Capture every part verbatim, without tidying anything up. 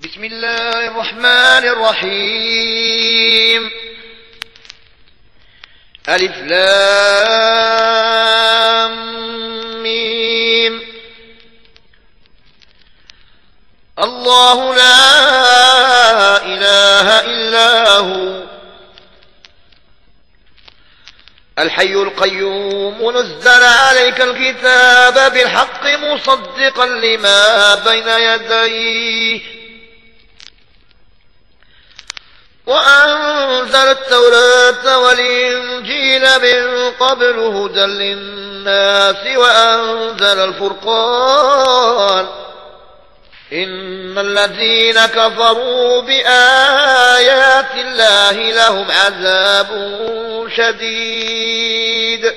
بسم الله الرحمن الرحيم. ألف لام ميم. الله لا إله إلا هو الحي القيوم، نزل عليك الكتاب بالحق مصدقا لما بين يديه، وأنزل التوراة والإنجيل من قبل هدى للناس، وأنزل الفرقان. إن الذين كفروا بآيات الله لهم عذاب شديد،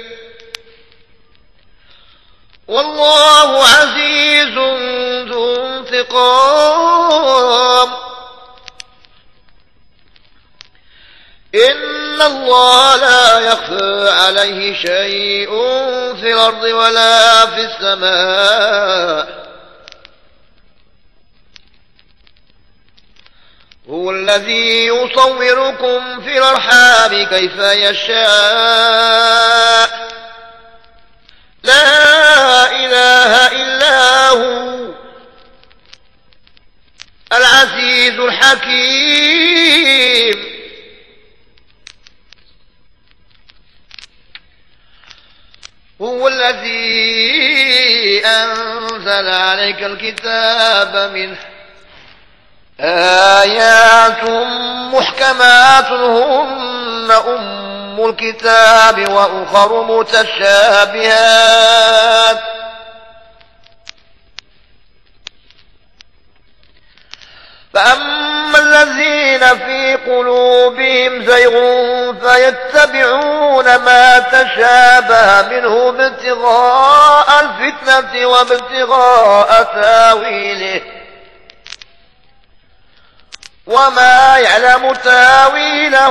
والله عزيز ذو انتقام. إن الله لا يخفى عليه شيء في الأرض ولا في السماء. هو الذي يصوركم في الأرحام كيف يشاء، لا إله إلا هو العزيز الحكيم. هو الذي أنزل عليك الكتاب منه آيات محكمات هن أم الكتاب وأخر متشابهات، فأما الذين في قلوبهم زيغ فيتبعون ما تشابه منه ابتغاء الفتنة وابتغاء تاويله، وما يعلم تاويله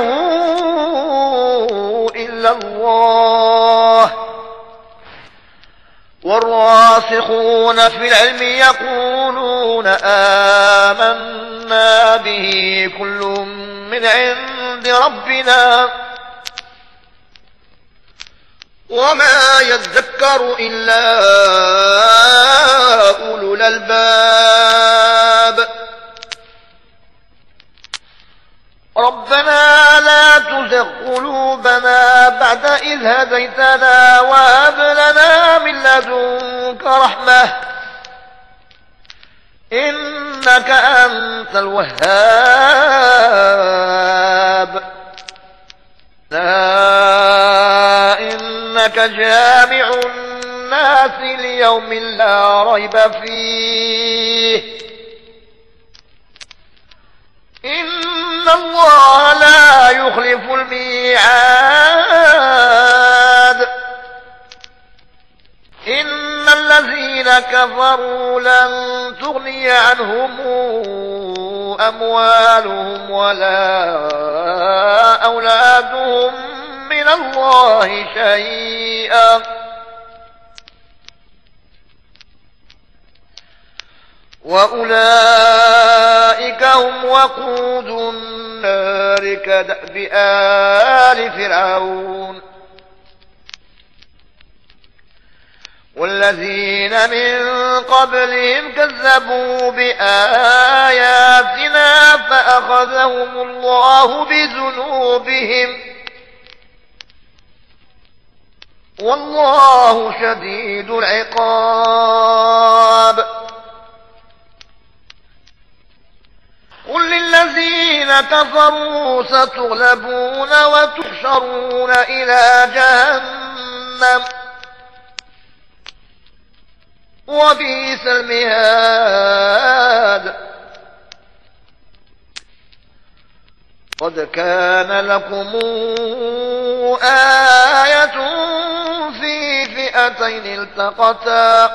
إلا الله. والراسخون في العلم يقولون آمنا به كل من عند ربنا وما يذكر إلا أولو الألباب. ربنا لا تزغ قلوبنا بعد إذ هديتنا وهب لنا من لدنك رحمة إنك أنت الوهاب. لا إنك جامع الناس ليوم لا ريب فيه إن الله لا يخلف الميعاد. إن الذين كفروا لن تغني عنهم أموالهم ولا أولادهم من الله شيئا وأولئك هم وقود النار كدأب آل فرعون والذين من قبلهم كذبوا بآياتنا فأخذهم الله بذنوبهم والله شديد العقاب. قل للذين كفروا ستغلبون وتحشرون إلى جهنم وبئس المهاد. قد كان لكم آية في فئتين التقتا،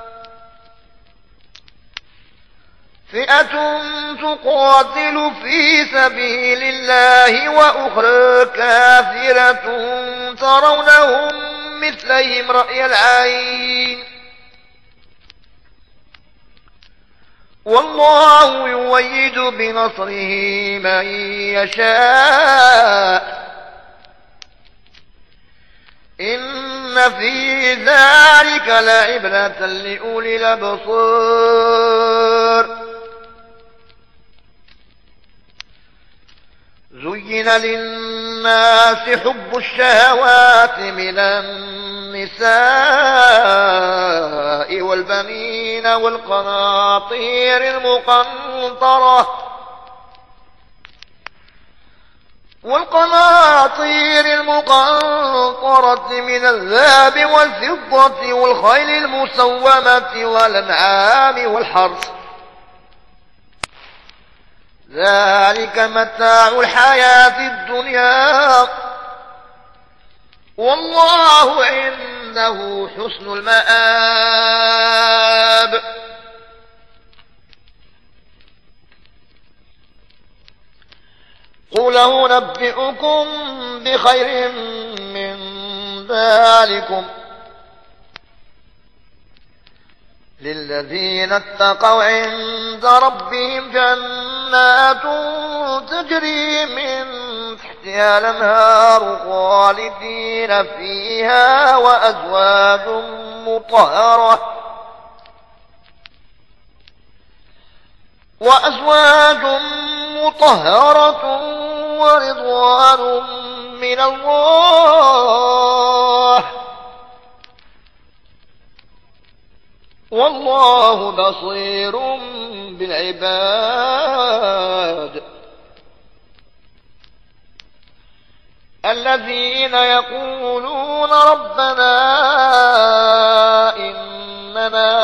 فئة تقاتل في سبيل الله وأخرى كافرة ترونهم مثلهم رأي العين والله يؤيد بنصره من يشاء إن في ذلك لعبرة لأولي الأبصار زين للناس حب الشهوات من النساء والبنين والقناطير المقنطرة والقناطير المقنطرة من الذهب والفضة والخيل المسومة والأنعام والحرث ذلك متاع الحياة الدنيا والله عنده حسن المآب قل أنبئكم بخير من ذلكم للذين اتقوا عند ربهم جنات تجري من تحتها الأنهار خالدين فيها وأزواج مطهرة وأزواج مطهرة ورضوان من الله والله بصير بالعباد الذين يقولون ربنا إننا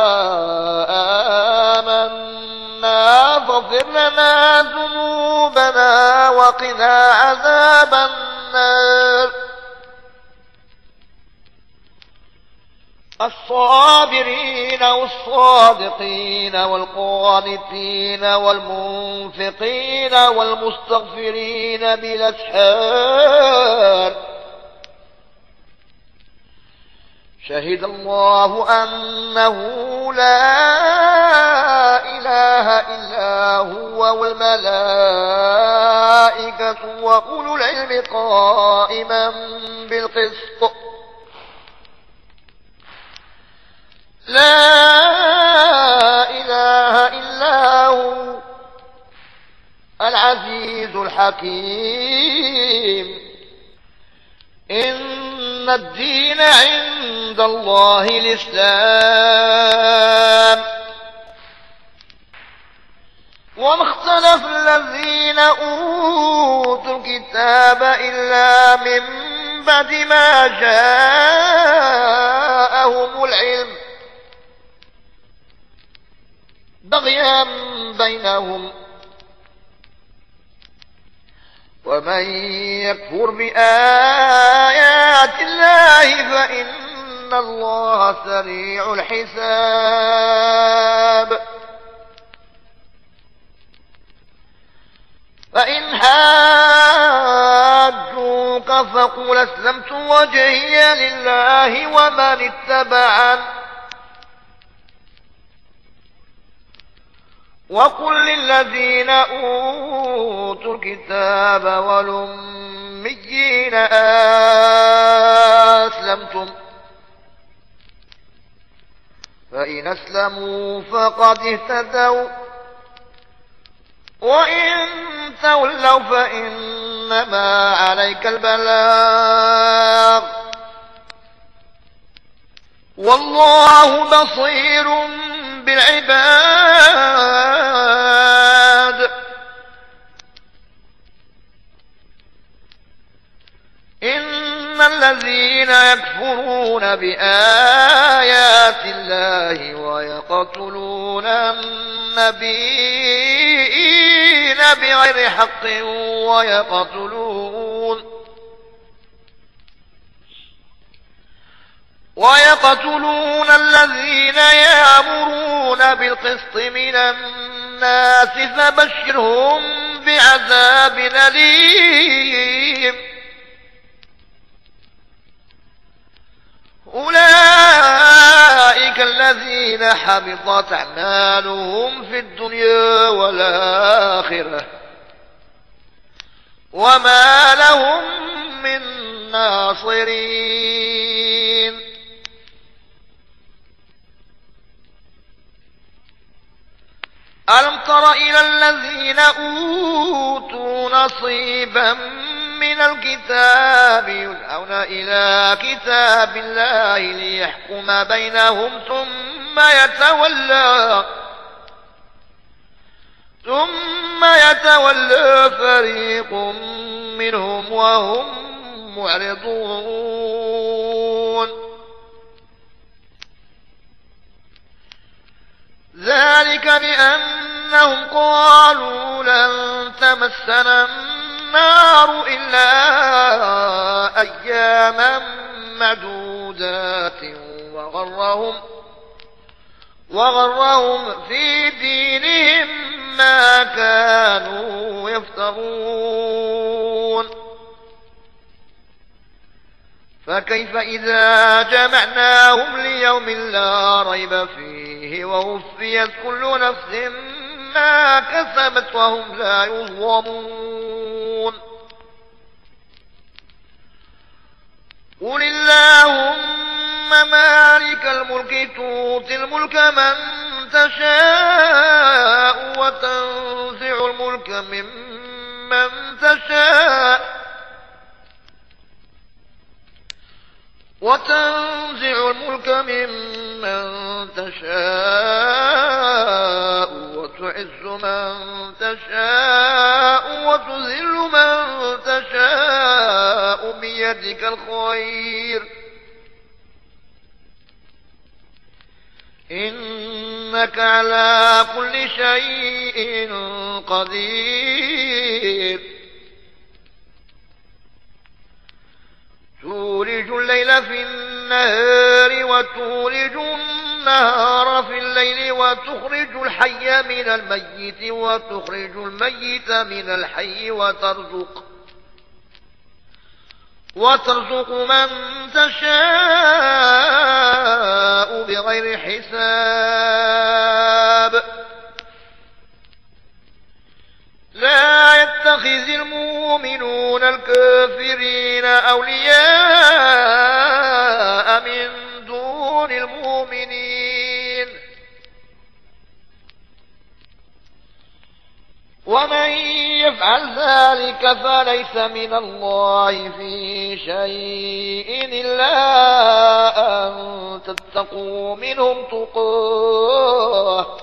آمنا فاغفر لنا ذنوبنا وقنا عذاب النار الصابرين والصادقين والقانتين والمنفقين والمستغفرين بالأسحار شهد الله أنه لا إله إلا هو والملائكة وأولو العلم قائما بالقسط لا إله إلا هو العزيز الحكيم إن الدين عند الله الإسلام وما اختلف الذين أوتوا الكتاب إلا من بعد ما جاءهم العلم بغيا بينهم ومن يكفر بآيات الله فإن الله سريع الحساب فإن حاجوك فقل أسلمت وجهي لله ومن اتبعن وقل للذين أوتوا الكتاب والأميين أسلمتم فإن أسلموا فقد اهتدوا وإن تولوا فإنما عليك البلاغ والله بصير بالعباد إن الذين يكفرون بآيات الله ويقتلون النبيين بغير حق ويقتلون ويقتلون الذين يأمرون بالقسط من الناس فبشرهم بعذاب أليم أولئك الذين حبطت أعمالهم في الدنيا والآخرة وما لهم من ناصرين. ألم تر إلى الذين أوتوا نصيبا من الكتاب يدعون إلى كتاب الله ليحكم بينهم ثم يتولى ثم يتولى فريق منهم وهم معرضون. ذلك بأنهم قالوا لن تمسنا النار إلا أياما معدودات وغرهم وغرهم في دينهم ما كانوا يفترون. فكيف إذا جمعناهم ليوم لا ريب فيه ووفيت كل نفس ما كسبت وهم لا يظلمون. قل اللهم مالك الملك تؤتي الملك من تشاء وتنزع الملك ممن تشاء وتنزع الملك ممن تشاء وتعز من تشاء وتذل من تشاء بيدك الخير إنك على كل شيء قدير. تولج الليل في النهار وتولج النهار في الليل وتخرج الحي من الميت وتخرج الميت من الحي وترزق وترزق من تشاء بغير حساب. لا يتخذ المؤمنون الكافرين أولياء من دون المؤمنين ومن يفعل ذلك فليس من الله في شيء إلا أن تتقوا منهم تقاه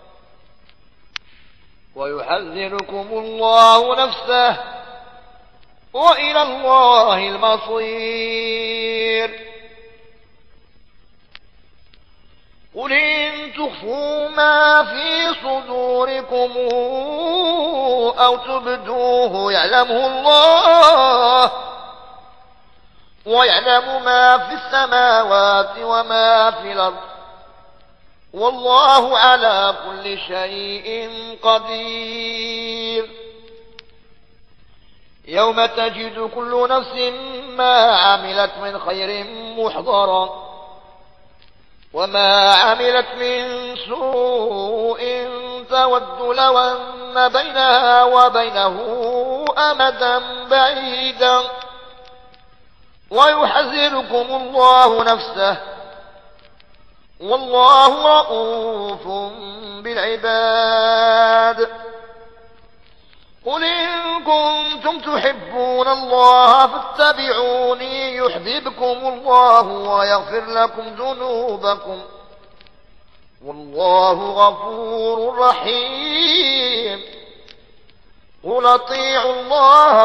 ويحذركم الله نفسه وإلى الله المصير. قل إن تخفوا ما في صدوركم أو تبدوه يعلمه الله ويعلم ما في السماوات وما في الأرض والله على كل شيء قدير. يوم تجد كل نفس ما عملت من خير محضرا وما عملت من سوء تود لو أن بينها وبينه أمدا بعيدا ويحذركم الله نفسه والله رؤوف بالعباد. قل إن كنتم تحبون الله فاتبعوني يحببكم الله ويغفر لكم ذنوبكم والله غفور رحيم. قل اطيعوا الله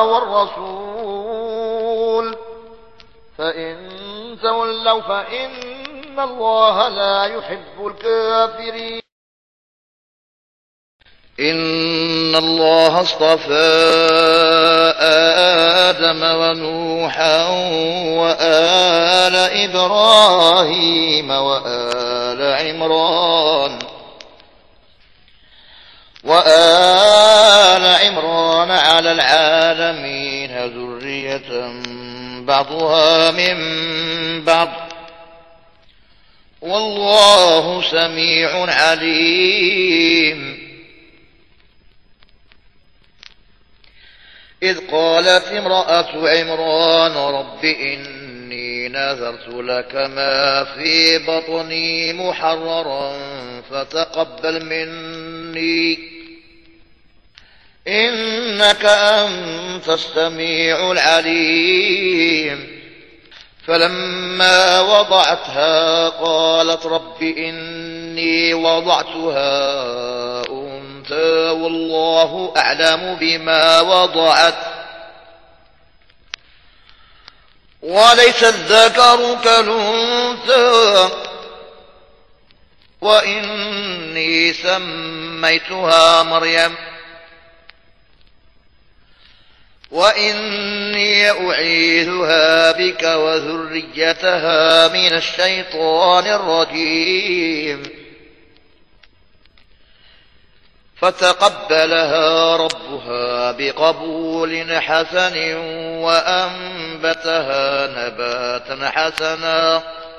والرسول فإن تولوا فإن الله لا يحب الكافرين. إن الله اصطفى آدم ونوحا وآل إبراهيم وآل عمران وآل عمران على العالمين ذرية بعضها من بعض والله سميع عليم. إذ قالت امرأة عمران رب إني نذرت لك ما في بطني محررا فتقبل مني إنك أنت السميع العليم. فلما وضعتها قالت رب إني وضعتها أنثى والله أعلم بما وضعت وليس الذكر كالأنثى وإني سميتها مريم وإني أعيذها بك وذريتها من الشيطان الرجيم. فتقبلها ربها بقبول حسن وأنبتها نباتا حسنا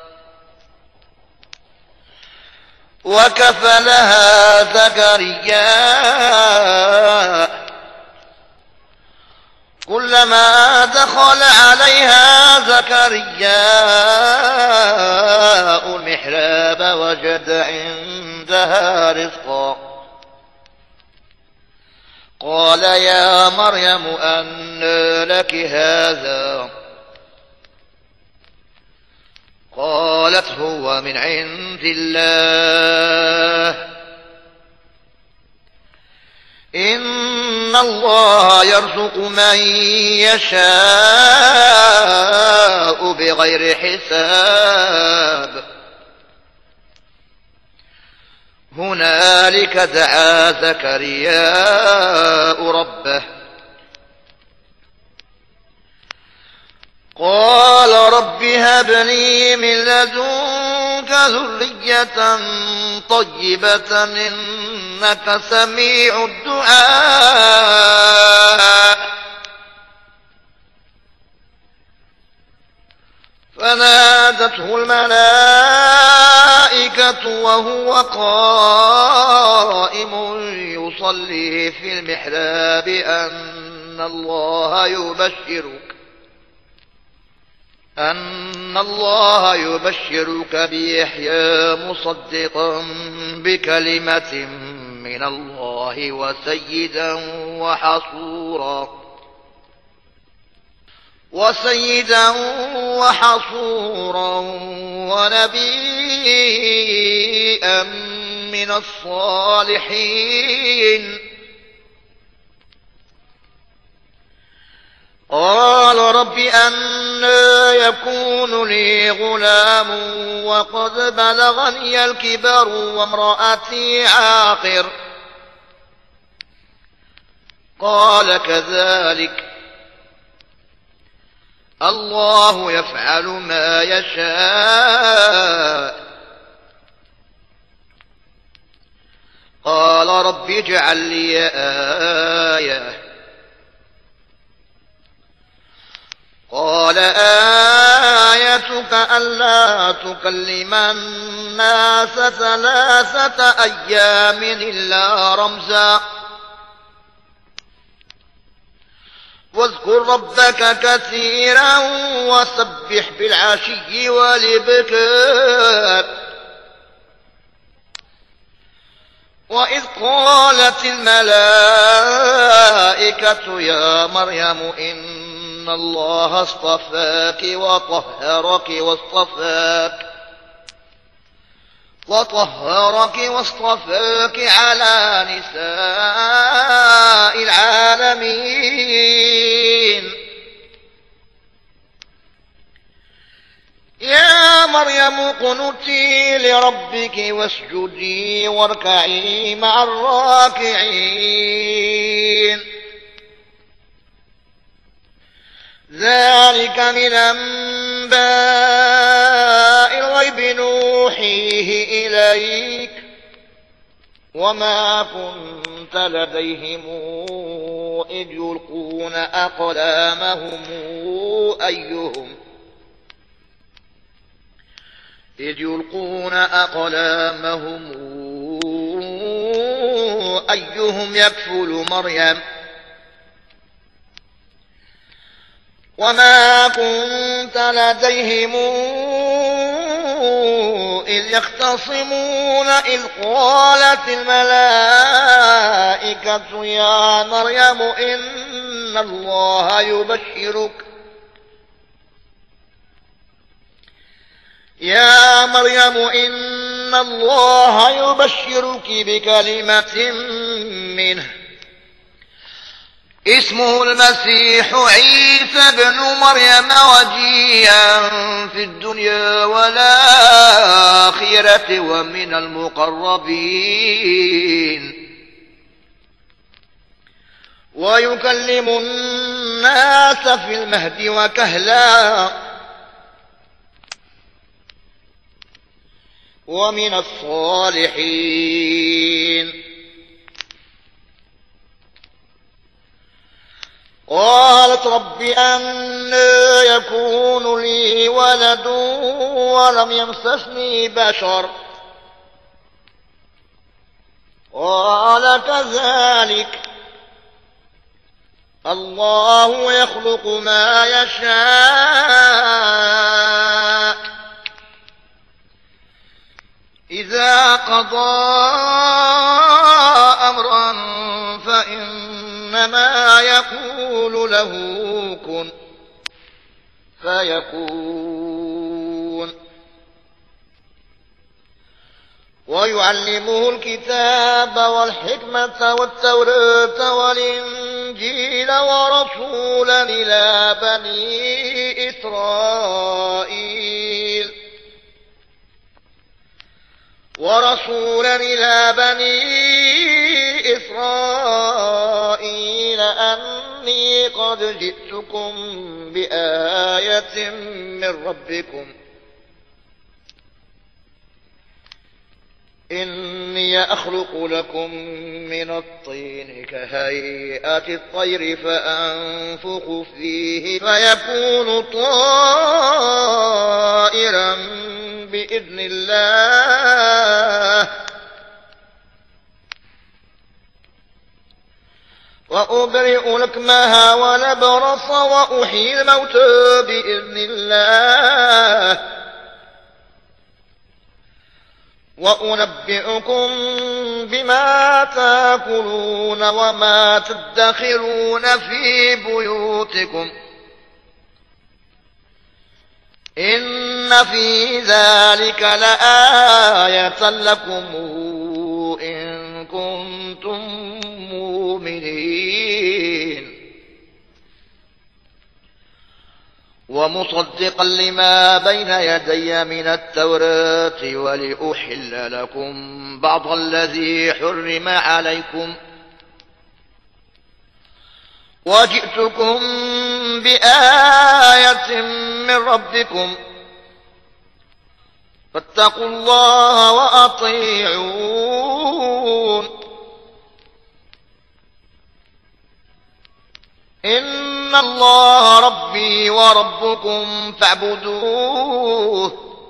وكفلها زكريا كلما دخل عليها زكرياء المحراب وجد عندها رزقا قال يا مريم أنى لك هذا قالت هو من عند الله إن الله يرزق من يشاء بغير حساب. هنالك دعا زكرياء ربه قال رب هب لي من لدنك ذرية طيبة إنك سميع الدعاء. فنادته الملائكة وهو قائم يصلي في المحراب أن الله يبشرك أن الله يبشرك بيحيى مصدقا بكلمة من الله وسيدا وحصورا وسيدا وحصورا ونبيا من الصالحين. قال رب أنى يكون لي غلام وقد بلغني الكبر وامرأتي عاقر قال كذلك الله يفعل ما يشاء. قال رب اجعل لي آية قال آيتك ألا تكلم الناس ثلاثة أيام إلا رمزا واذكر ربك كثيرا وسبح بالعشي والإبكار. وإذ قالت الملائكة يا مريم إن الله اصطفاك وطهرك واصطفاك وطهرك واصطفاك على نساء العالمين. يا مريم اقنتي لربك واسجدي واركعي مع الراكعين. ذلك من أنباء الغيب نوحيه إليك وما كنت لديهم إذ يلقون أقلامهم أيهم إذ يلقون أقلامهم أيهم يكفل مريم وما كنت لديهم إذ يختصمون إذ قالت الملائكة يا مريم إن الله يبشرك يا مريم إن الله يبشرك بكلمة منه اسمه المسيح عيسى ابن مريم وجيها في الدنيا والآخرة ومن المقربين ويكلم الناس في المهد وكهلا ومن الصالحين قالت رب أنى يكون لي ولد ولم يمسسني بشر قال كذلك الله يخلق ما يشاء إذا قضى أمرا فإنما يقول له كن فيكون ويعلمه الكتاب والحكمة والتوراة والإنجيل ورسولا إلى بني إسرائيل ورسولا إلى بني إسرائيل أني قد جئتكم بآية من ربكم إني أخلق لكم من الطين كهيئة الطير فأنفخ فيه فيكون طائرا بإذن الله وأبرئ الأكمه والأبرص وأحيي الموتى بإذن الله وأنبئكم بما تأكلون وما تدخرون في بيوتكم إن في ذلك لآية لكم إن كنتم مؤمنين ومصدقا لما بين يدي من التوراة ولأحل لكم بعض الذي حرم عليكم وجئتكم بآية من ربكم فاتقوا الله وأطيعون إن الله ربي وربكم فاعبدوه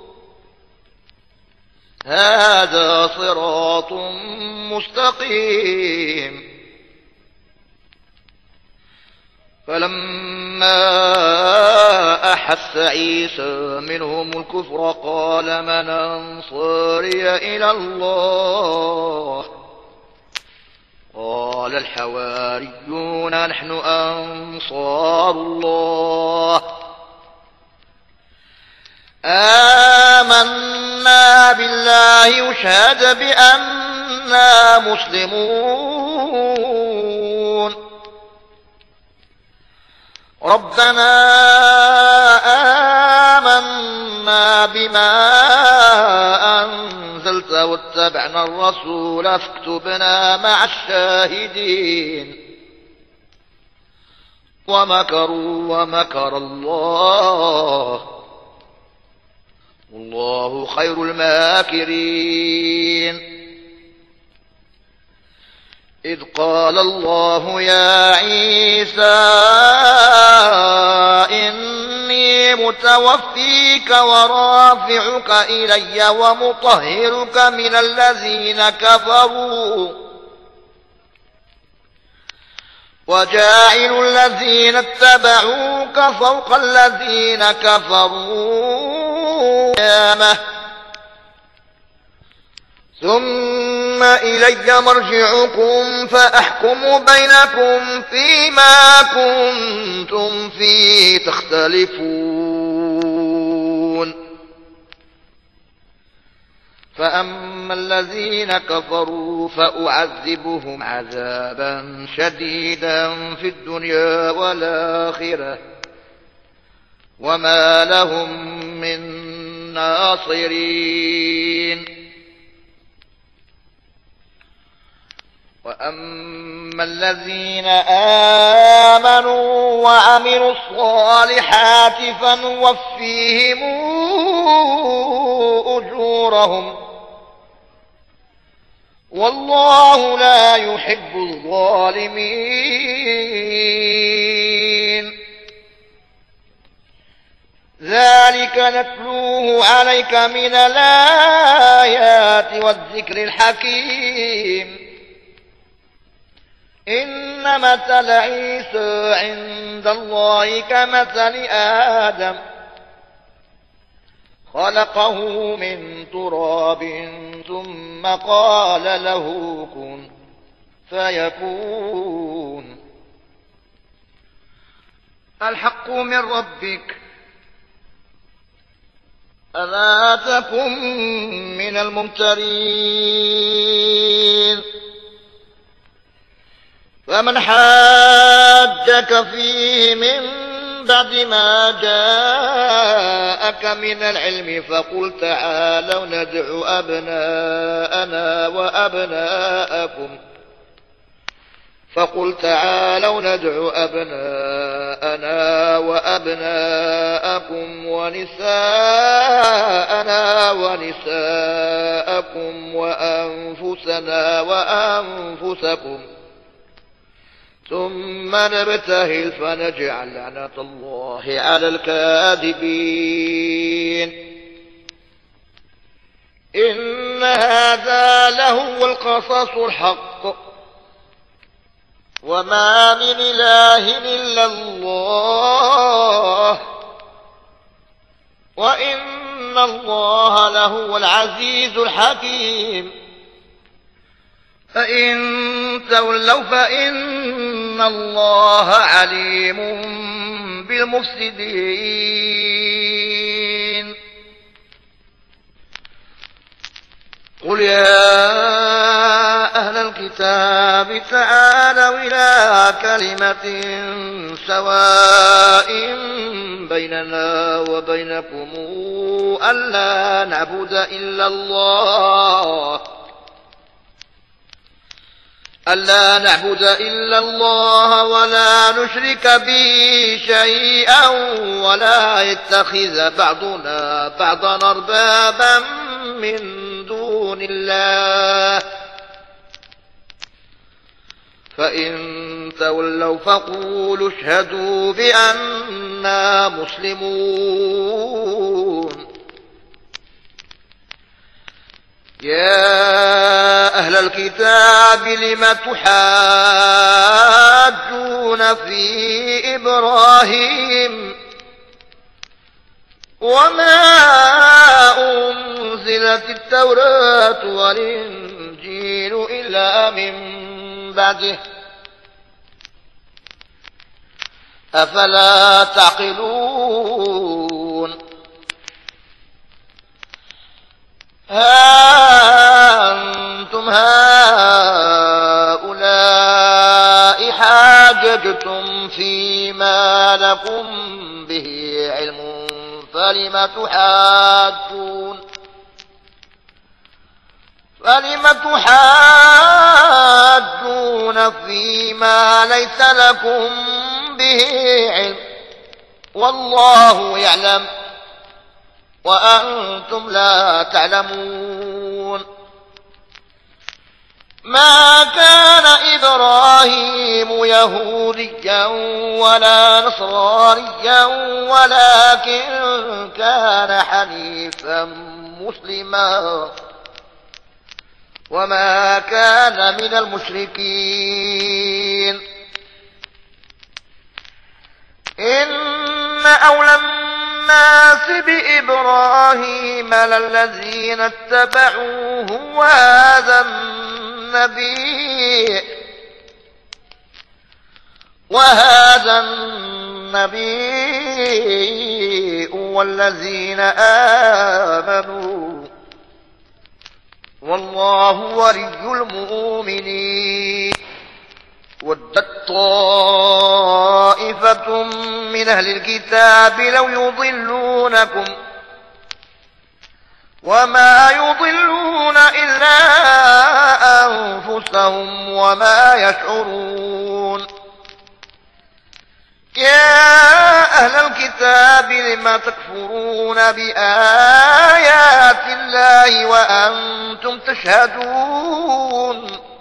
هذا صراط مستقيم فلما أحس عيسى منهم الكفر قال من أنصاري إلى الله قال الحواريون نحن أنصار الله آمنا بالله واشهد بأننا مسلمون ربنا آمنا بما أنزلت واتبعنا الرسول فاكتبنا مع الشاهدين ومكروا ومكر الله والله خير الماكرين إذ قال الله يا عيسى إني متوفيك ورافعك إلي ومطهرك من الذين كفروا وجاعل الذين اتبعوك فوق الذين كفروا قيامة ثم إلي مرجعكم فأحكم بينكم فيما كنتم فيه تختلفون فأما الذين كفروا فأعذبهم عذابا شديدا في الدنيا والآخرة وما لهم من ناصرين وأما الذين آمنوا وعملوا الصالحات فنوفيهم أجورهم والله لا يحب الظالمين ذلك نتلوه عليك من الآيات والذكر الحكيم إن مثل عيسى عند الله كمثل آدم خلقه من تراب ثم قال له كن فيكون الحق من ربك ألا تكن من الممترين فمن حاجك فيه من بعد ما جاءك من العلم فقل تعالوا ندعو أبناءنا وأبناءكم فقل تعالوا ندعو أبناءنا وأبناءكم ونساءنا ونساءكم وأنفسنا وأنفسكم ثم نبتهل فنجعل لعنة الله على الكاذبين إن هذا لهو القصص الحق وما من إله إلا الله وإن الله لهو العزيز الحكيم فإن تولوا فإن الله عليم بالمفسدين قل يا أهل الكتاب تعالوا إلى كلمة سواء بيننا وبينكم ألا نعبد إلا الله ألا نعبد إلا الله ولا نشرك به شيئا ولا يتخذ بعضنا بعضا أربابا من دون الله فإن تولوا فقولوا اشهدوا بأننا مسلمون يا أهل الكتاب لم تحاجون في إبراهيم وما أنزلت التوراة والإنجيل إلا من بعده أفلا تعقلون ها أنتم هؤلاء حاججتم فيما لكم به علم فلم تحاجون فلم تحاجون فيما ليس لكم به علم والله يعلم وأنتم لا تعلمون ما كان إبراهيم يهوديا ولا نصرانيا ولكن كان حنيفا مسلما وما كان من المشركين إن أولى الناس بإبراهيم للذين اتبعوه وهذا النبي وهذا النبي والذين آمنوا والله ولي المؤمنين ودت طائفة من أهل الكتاب لو يضلونكم وما يضلون إلا أنفسهم وما يشعرون يا أهل الكتاب لم تكفرون بآيات الله وأنتم تشهدون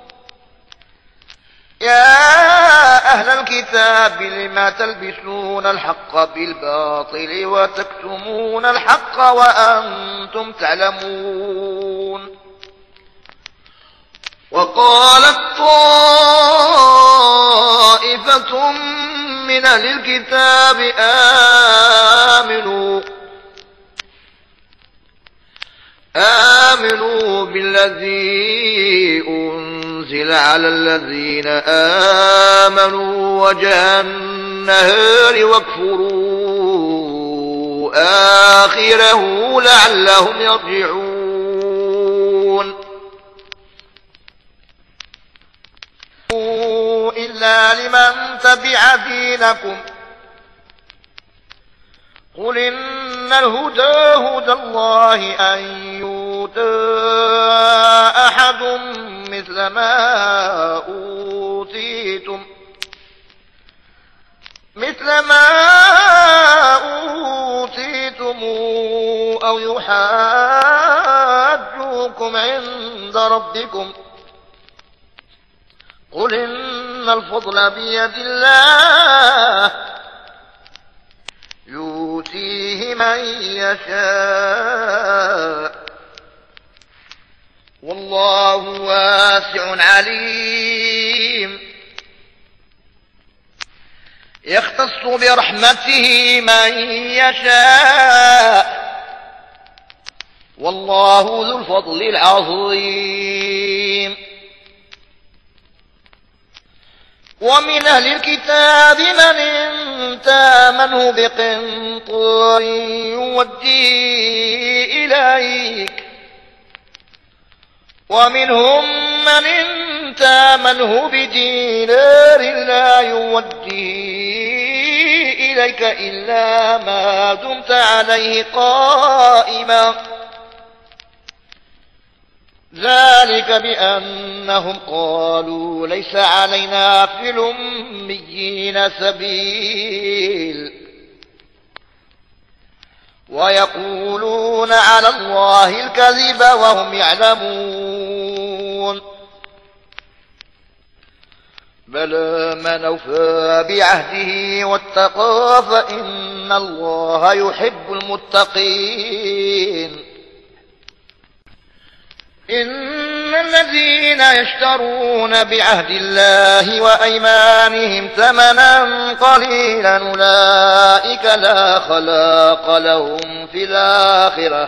يا أهل الكتاب لم تلبسون الحق بالباطل وتكتمون الحق وأنتم تعلمون وقالت طائفة من أهل الكتاب آمنوا آمنوا بالذي أنزل على الذين آمنوا وجه النهار واكفروا آخره لعلهم يرجعون إلا لمن تبع دينكم قل إن الهدى هدى الله أن يؤتى أحد مثل ما أوتيتم مثل ما أوتيتم أو يحاجوكم عند ربكم قل إن الفضل بيد الله يؤتيه من يشاء والله واسع عليم يختص برحمته من يشاء والله ذو الفضل العظيم ومن أهل الكتاب من إن تامنه بقنطار يوديه إليك ومنهم من إن تامنه بدينار لا يوديه إليك إلا ما دمت عليه قائما ذلك بأنهم قالوا ليس علينا في الأميين سبيل ويقولون على الله الكذب وهم يعلمون بلى من أوفى بعهده واتقى فإن الله يحب المتقين إن الذين يشترون بعهد الله وأيمانهم ثمنا قليلا أولئك لا خلاق لهم في الآخرة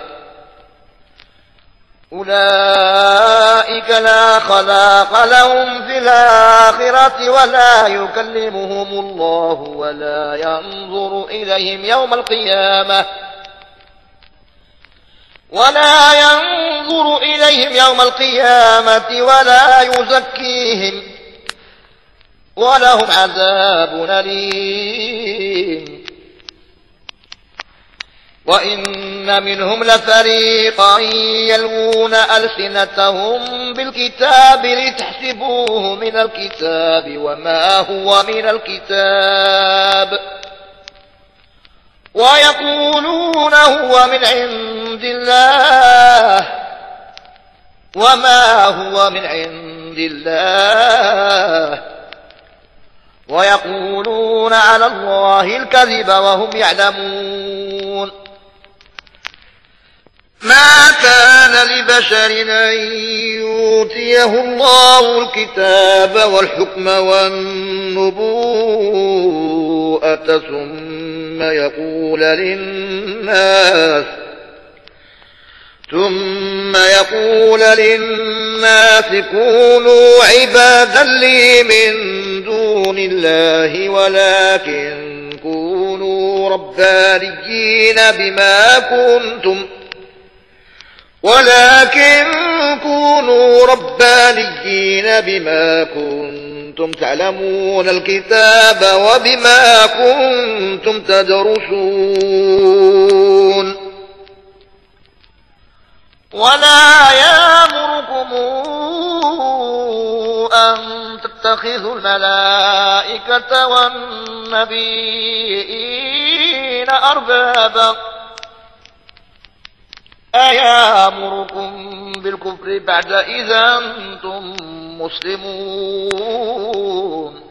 أولئك لا خلاق لهم في الآخرة ولا يكلمهم الله ولا ينظر إليهم يوم القيامة ولا ينظر إليهم يوم القيامة ولا يزكيهم ولهم عذاب أليم وإن منهم لفريقا يلوون ألسنتهم بالكتاب لتحسبوه من الكتاب وما هو من الكتاب ويقولون هو من عند الله وما هو من عند عند الله ويقولون على الله الكذب وهم يعلمون. ما كان لبشر أن يؤتيه الله الكتاب والحكم والنبوءة ثم يقول للناس ثم يقول للناس كونوا عبادا لي من دون الله ولكن كونوا ربانيين بما كنتم ولكن كونوا ربانيين بما كنتم تعلمون الكتاب وبما كنتم تدرسون. ولا يأمركم أن تتخذوا الملائكة والنبيين أربابا أيأمركم بالكفر بعد إذا أنتم مسلمون.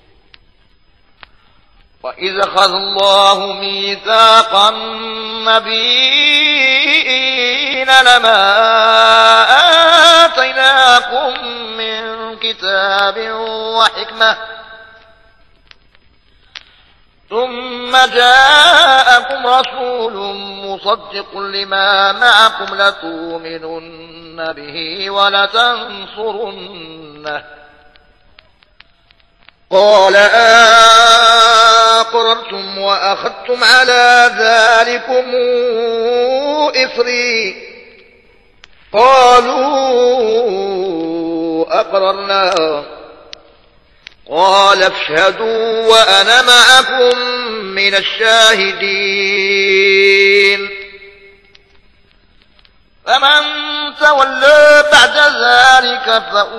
وإذ أخذ الله ميثاق النبيين لما آتيناكم من كتاب وحكمة ثم جاءكم رسول مصدق لما معكم لتؤمنن به ولتنصرنه قال أقررتم وأخذتم على ذلكم إصري قالوا أقررنا قال اشهدوا وأنا معكم من الشاهدين. فمن تولى بعد ذلك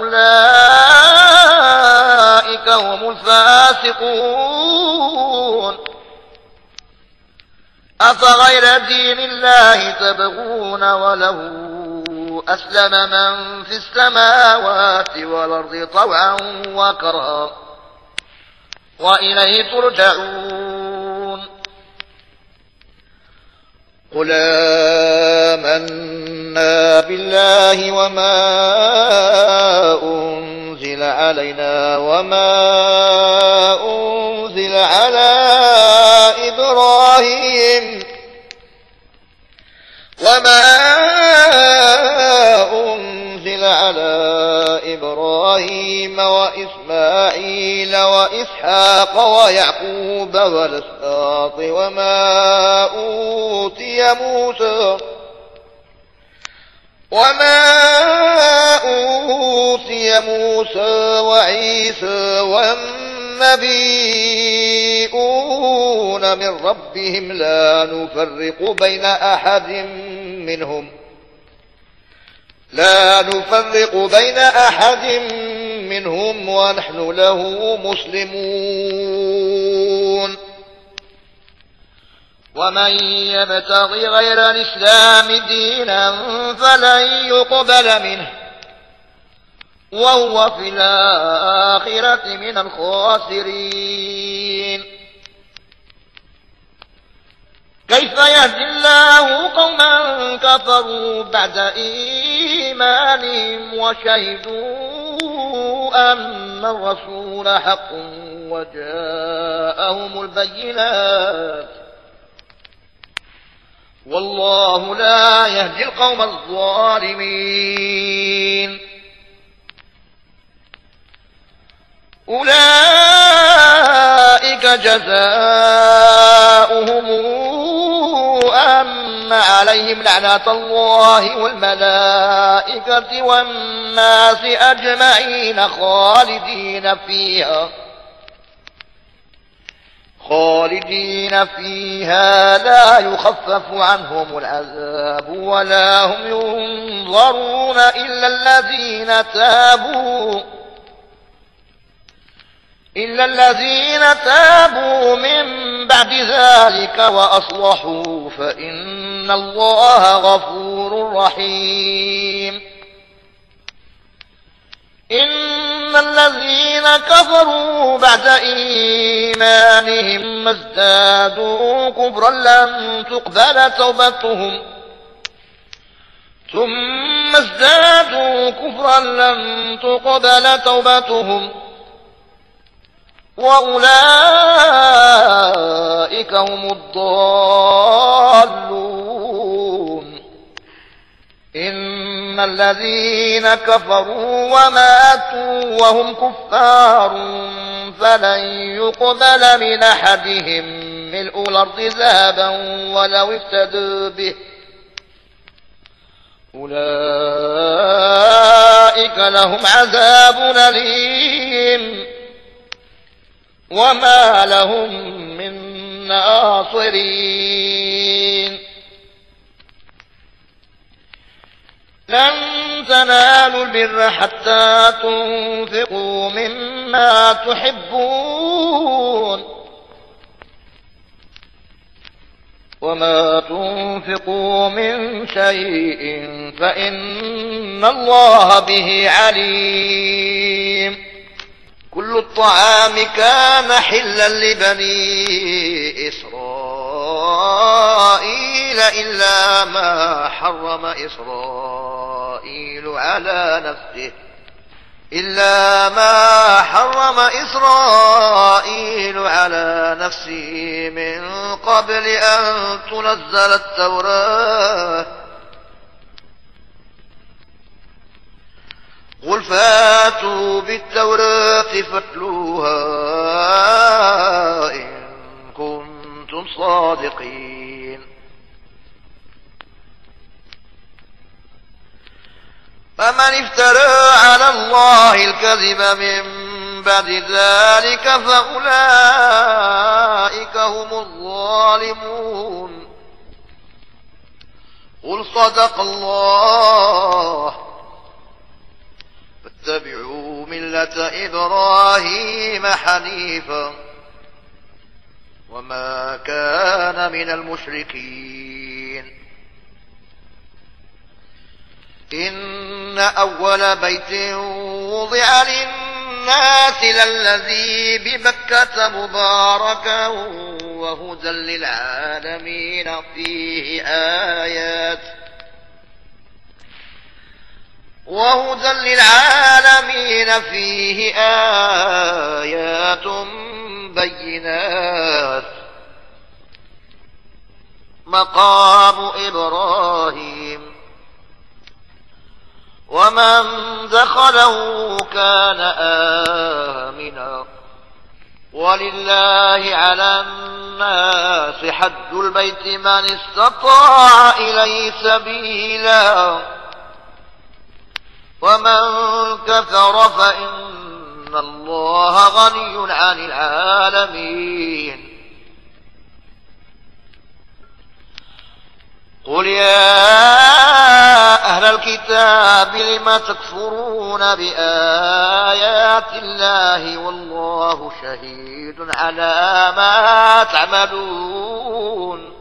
فأولئك هم الفاسقون. أفغير دين الله تبغون وله أسلم من في السماوات والأرض طوعا وكرها وإليه ترجعون. قل آمنا بالله وما أنزل علينا وما أنزل على إبراهيم وما أنزل على إبراهيم وإسماعيل وإسحاق ويعقوب والأسباط وما أوتي موسى وما أوتي موسى وعيسى والنبيون من ربهم لا نفرق بين أحد منهم لا نفرق بين أحد منهم ونحن له مسلمون. ومن يبتغي غير الإسلام دينا فلن يقبل منه وهو في الآخرة من الخاسرين. كيف يهدي الله قوما كفروا بعد إيمانهم وشهدوا أن الرسول حق وجاءهم البينات والله لا يهدي القوم الظالمين. أولئك جزاؤهم أن عليهم لعنة الله والملائكة والناس أجمعين خالدين فيها خالدين فيها لا يخفف عنهم العذاب ولا هم ينظرون إلا الذين تابوا إلا الذين تابوا من بعد ذلك وأصلحوا فإن الله غفور رحيم. إن الذين كفروا بعد إيمانهم ازدادوا كفرا لن تقبل توبتهم ثم ازدادوا كفرا لن تقبل توبتهم وأولئك هم الضالون. إن الذين كفروا وماتوا وهم كفار فلن يقبل من أحدهم ملء الأرض ذهبا ولو افتدوا به أولئك لهم عذاب أليم وما لهم من ناصرين. لن تنالوا البر حتى تنفقوا مما تحبون وما تنفقوا من شيء فإن الله به عليم. كل الطعام كان حلا لبني إسرائيل إلا ما حرم إسرائيل على نفسه إلا ما حرم إسرائيل على نفسه من قبل أن تنزل التوراة قل فاتوا بالتوراة فاتلوها إن كنتم صادقين. فمن افترى على الله الكذب من بعد ذلك فأولئك هم الظالمون. قل صدق الله فاتبعوا ملة إبراهيم حنيفا وما كان من المشركين. إن أول بيت وضع للناس للذي بمكة مباركا وهدى للعالمين فيه آيات وهدى للعالمين فيه آيات بينات مقام إبراهيم ومن دخله كان آمنا ولله على الناس حج البيت من استطاع إليه سبيلا ومن كفر فإن الله غني عن العالمين. قل يا أهل الكتاب لم تكفرون بآيات الله والله شهيد على ما تعملون.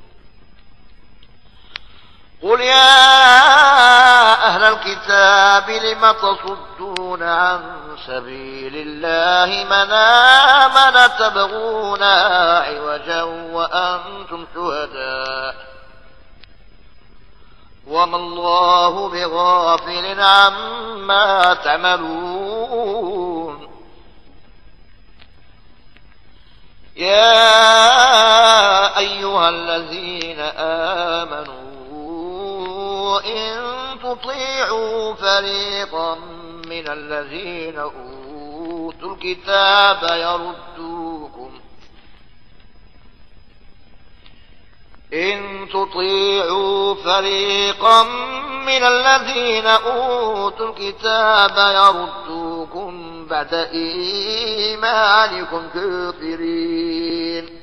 قل يا أهل الكتاب لم تصدون عن سبيل الله من آمن تبغونها عوجا وأنتم شهداء وما الله بغافل عما تعملون. يا أيها الذين آمنوا إن تطيعوا فريقا من الذين أوتوا الكتاب يردوكم إن تطيعوا فريقا من الذين أوتوا الكتاب يردوكم بعد إيمانكم كافرين.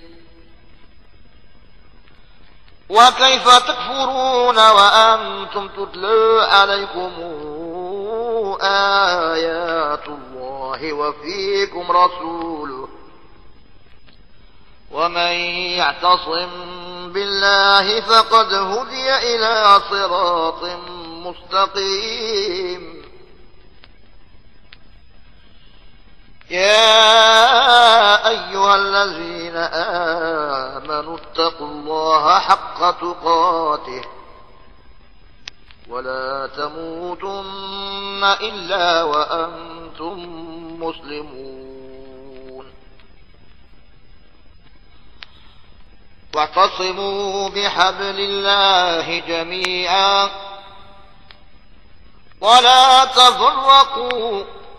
وكيف تكفرون وأنتم تتلى عليكم آيات الله وفيكم رسوله ومن يعتصم بالله فقد هدي إلى صراط مستقيم. يا أيها الذين آمنوا اتقوا الله حق تقاته ولا تموتن إلا وأنتم مسلمون واعتصموا بحبل الله جميعا ولا تفرقوا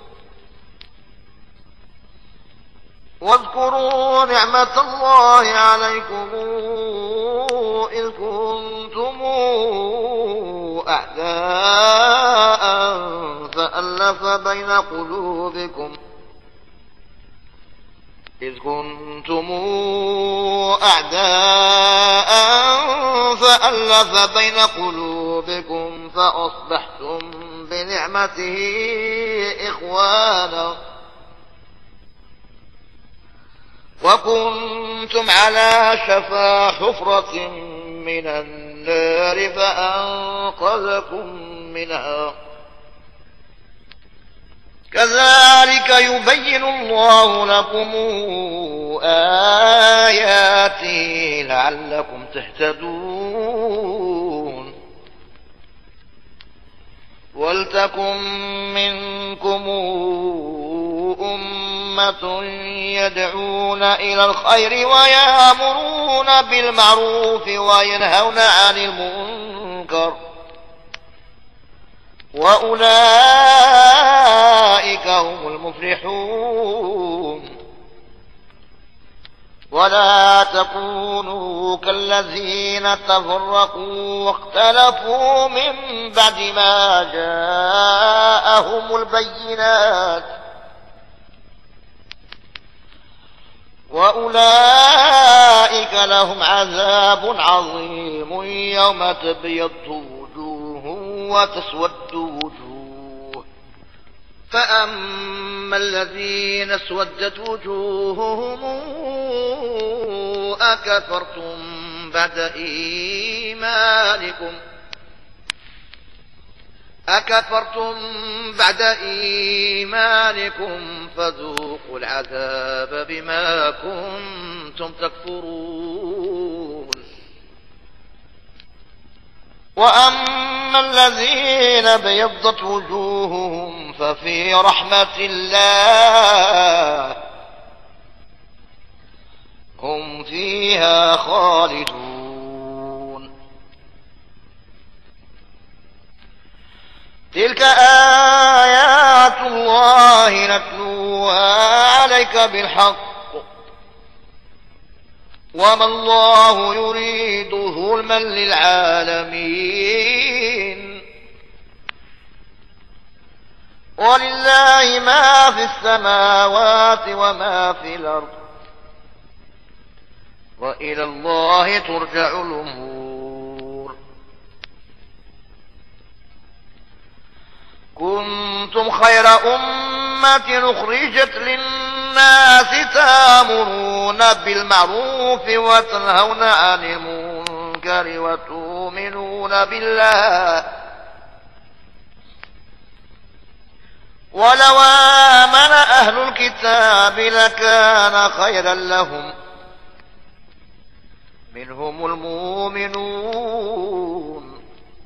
واذكروا نعمة الله عليكم إذ كنتم أعداء فألف بين قلوبكم إذ كنتم أعداء فألف بين قلوبكم فأصبحتم بنعمته إخوانا وكنتم على شفا حفرة من النار فأنقذكم منها كذلك يبين الله لكم آياته لعلكم تهتدون ولتكن منكم أمة يدعون إلى الخير ويأمرون بالمعروف وينهون عن المنكر وأولئك هم المفلحون ولا تكونوا كالذين تفرقوا واختلفوا من بعد ما جاءهم البينات وأولئك لهم عذاب عظيم يوم تبيض وجوه وتسود وجوه فأما الذين اسودت وجوههم أكفرتم بعد إيمانكم أكفرتم بعد إيمانكم فذوقوا العذاب بما كنتم تكفرون وأما الذين بيضت وجوههم ففي رحمة الله هم فيها خالدون تلك آيات الله نتلوها عليك بالحق وما الله يريد ظلما للعالمين ولله ما في السماوات وما في الأرض وإلى الله ترجع الأمور كنتم خير أمة أخرجت للناس تأمرون بالمعروف وتنهون عن المنكر وتؤمنون بالله ولو آمن أهل الكتاب لكان خيرا لهم منهم المؤمنون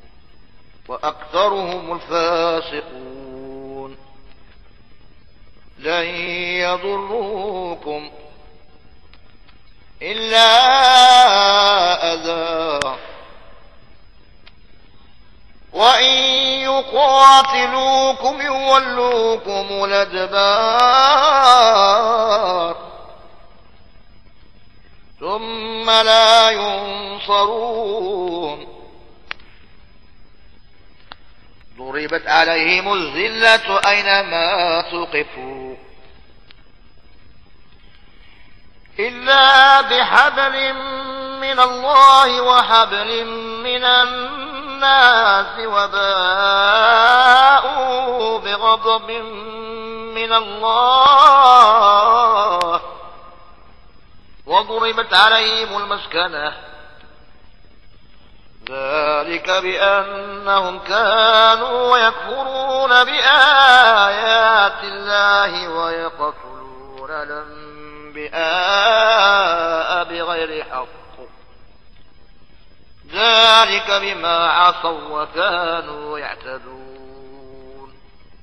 وأكثرهم الفاسقون لن يضروكم إلا أذى وإن يقاتلوكم يولوكم الأدبار ثم لا ينصرون ضربت عليهم الذلة أينما ثقفوا إلا بحبل من الله وحبل من الناس وباءوا بغضب من الله وضربت عليهم المسكنة ذلك بأنهم كانوا يكفرون يكفرون بآيات الله ويقتلون الأنبياء بغير حق ذلك بما عصوا وكانوا يعتدون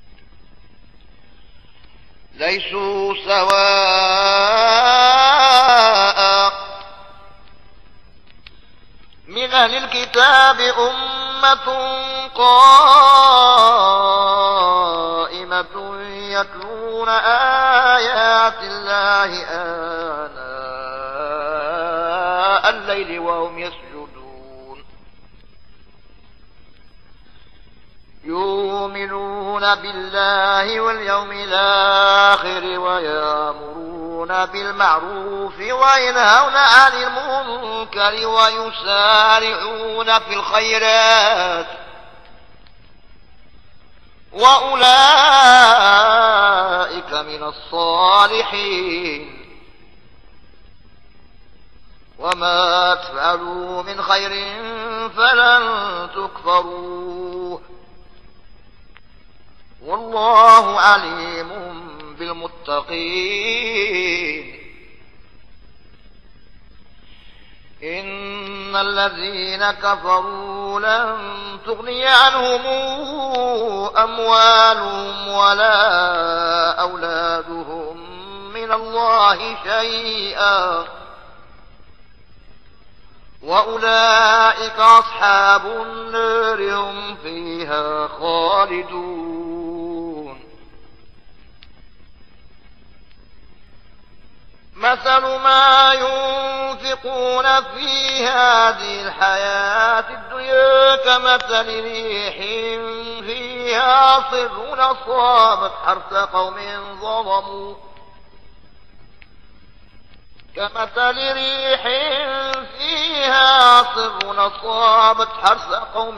ليسوا سواء من أهل الكتاب أمة قائمة يتلون آيات الله آناء الليل وهم يسجدون يؤمنون بالله واليوم الآخر ويأمرون بالمعروف وينهون عن المنكر ويسارعون في الخيرات وأولئك من الصالحين وما تفعلوا من خير فلن تكفروه والله عليم بالمتقين إن الذين كفروا لن تغني عنهم أموالهم ولا أولادهم من الله شيئا وأولئك أصحاب النار هم فيها خالدون مثل ما ينفقون في هذه الحياة الدنيا كمثل ريح فيها صر أصابت حرث قوم ظلموا كمثل ريح فيها صر أصابت حرث قوم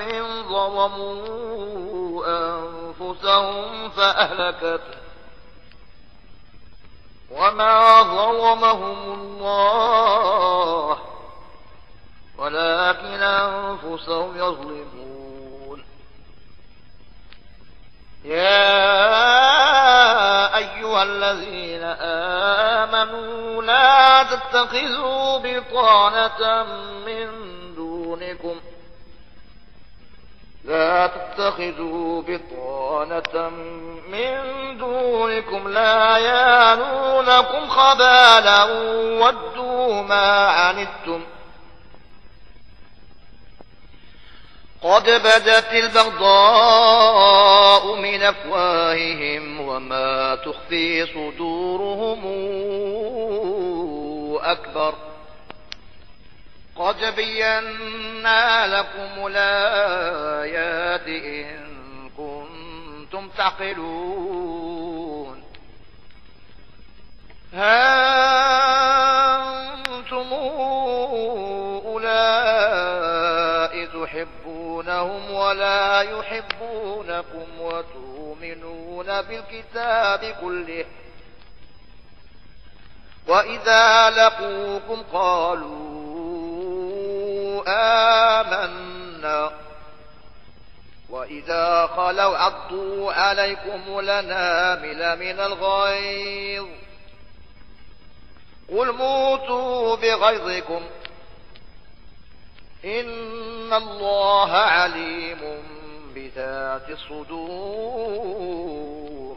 ظلموا أنفسهم فأهلكته وما ظلمهم الله ولكن أنفسهم يظلمون يا أيها الذين آمنوا لا تتخذوا بطانة من دونكم لا تتخذوا بطانة من دونكم لا يالونكم خبالا ودوا ما عنتم قد بدت البغضاء من أفواههم وما تخفي صدورهم أكبر قد بينا لكم الآيات إن كنتم تعقلون ها أنتم أولئك تحبونهم ولا يحبونكم وتؤمنون بالكتاب كله وإذا لقوكم قالوا آمنا وإذا خلوا عضوا عليكم الأنامل من الغيظ قل موتوا بغيظكم إن الله عليم بذات الصدور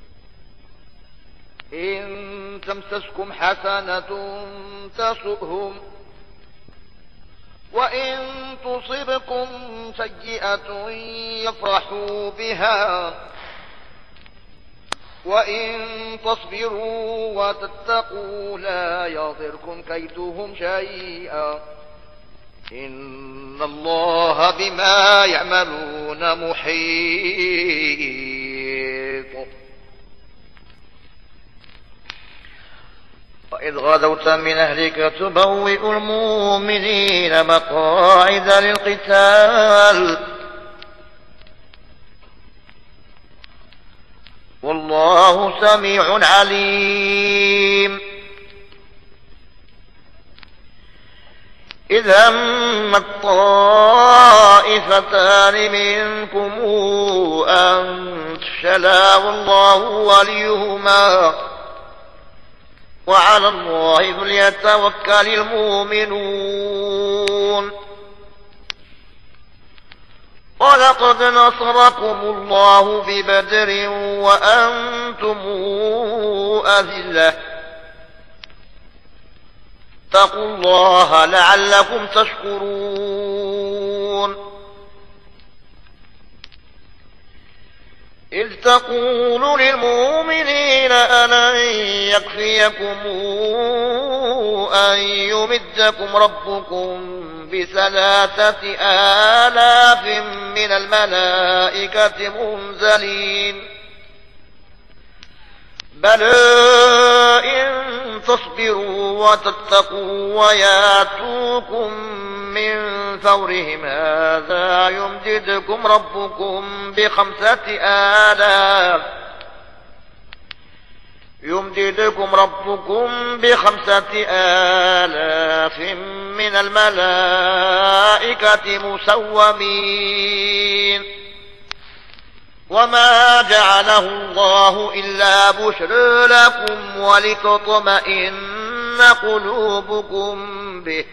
إن تمسسكم حسنة تسؤهم وإن تصبكم سيئة يفرحوا بها وإن تصبروا وتتقوا لا يضركم كيدهم شيئا إن الله بما يعملون محيط وإذ غدوت من أهلك تبوئ المؤمنين مقاعد للقتال والله سميع عليم إذ همت طائفتان منكم أن تفشلا والله وليهما وعلى الله فليتوكل المؤمنون. ولقد نصركم الله ببدر وأنتم أذلة اتقوا الله لعلكم تشكرون. إذ تقول للمؤمنين ألن يكفيكم أن يمدكم ربكم بثلاثة آلاف من الملائكة منزلين بلى إن تصبروا وتتقوا وياتوكم من فورهم هذا يمددكم ربكم بخمسة آلاف يمددكم ربكم بخمسة آلاف من الملائكة مسومين. وما جعله الله إلا بشرى لكم ولتطمئن قلوبكم به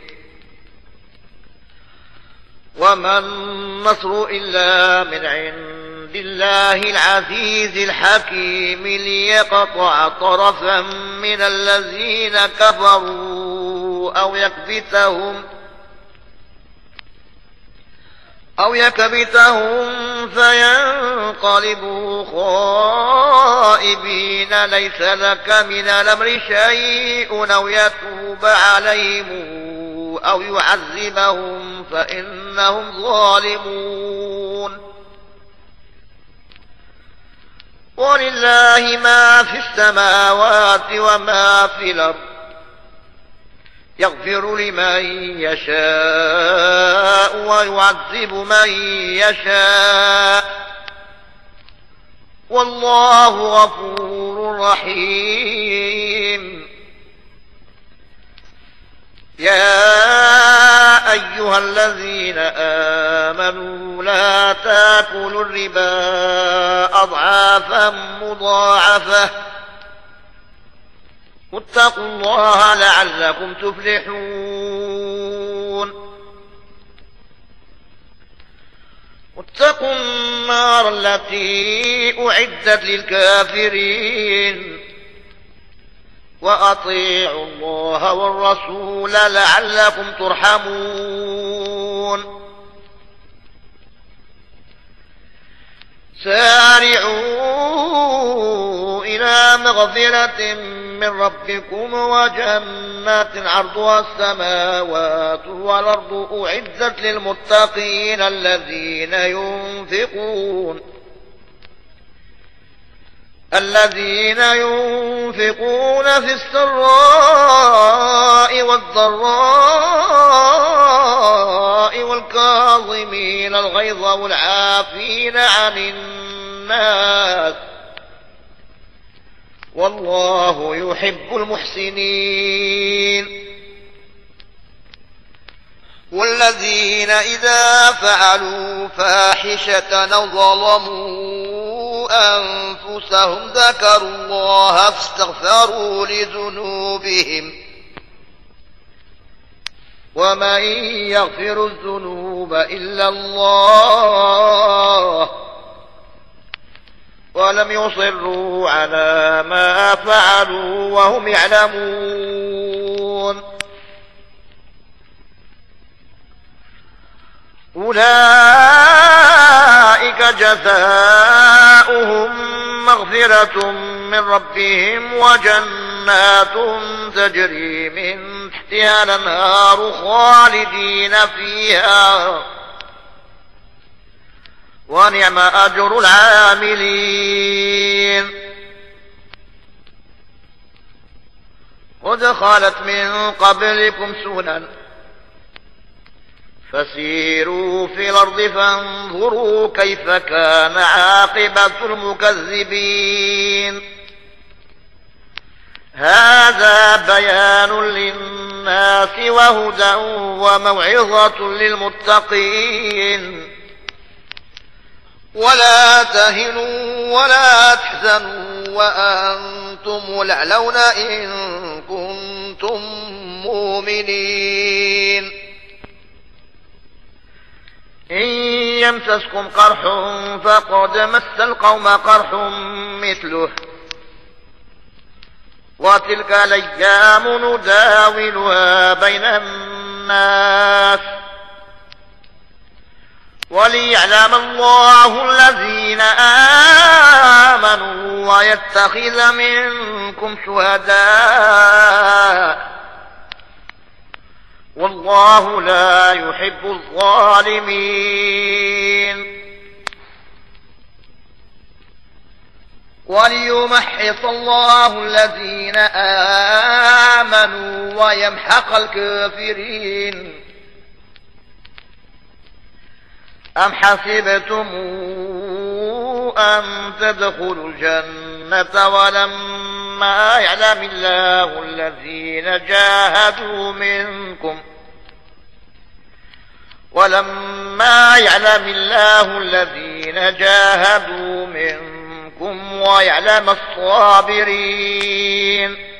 وما النصر إلا من عند الله العزيز الحكيم ليقطع طرفا من الذين كفروا أو يكبتهم أو يكبتهم فينقلبوا خائبين ليس لك من الأمر شيء أو يتوب عليهم أو يعذبهم فإنهم ظالمون. ولله ما في السماوات وما في الأرض يغفر لمن يشاء ويعذب من يشاء والله غفور رحيم. يا أيها الذين آمنوا لا تأكلوا الربا أضعافا مضاعفة واتقوا الله لعلكم تفلحون. واتقوا النار التي أعدت للكافرين وأطيعوا الله والرسول لعلكم ترحمون. سارعوا إلى مغفرة من ربكم وجنات عرضها السماوات والأرض أعدت للمتقين الذين ينفقون الذين ينفقون في السراء والضراء والكاظمين الغيظ والعافين عن الناس والله يحب المحسنين. والذين إذا فعلوا فاحشة أو ظلموا أنفسهم ذكروا الله فاستغفروا لذنوبهم ومن يغفر الذنوب إلا الله ولم يصروا على ما فعلوا وهم يعلمون. أولئك جزاؤهم مغفرة من ربهم وجنات تجري من تحتها الأنهار خالدين فيها ونعم أجر العاملين. قد خلت من قبلكم سنن فسيروا في الأرض فانظروا كيف كان عاقبة المكذبين. هذا بيان للناس للناس وهدى وموعظة للمتقين. ولا تهنوا ولا تحزنوا وأنتم الأعلون إن كنتم مؤمنين. إن يمسسكم قرح فقد مس القوم قرح مثله وتلك الأيام نداولها بين الناس وليعلم الله الذين آمنوا ويتخذ منكم شهداء والله لا يحب الظالمين. وليمحص الله الذين آمنوا ويمحق الكافرين. أم حسبتم أن تدخلوا الجنة ولما يعلم الله الذين جاهدوا منكم ولما يعلم الله الذين جاهدوا منكم ويعلم الصابرين.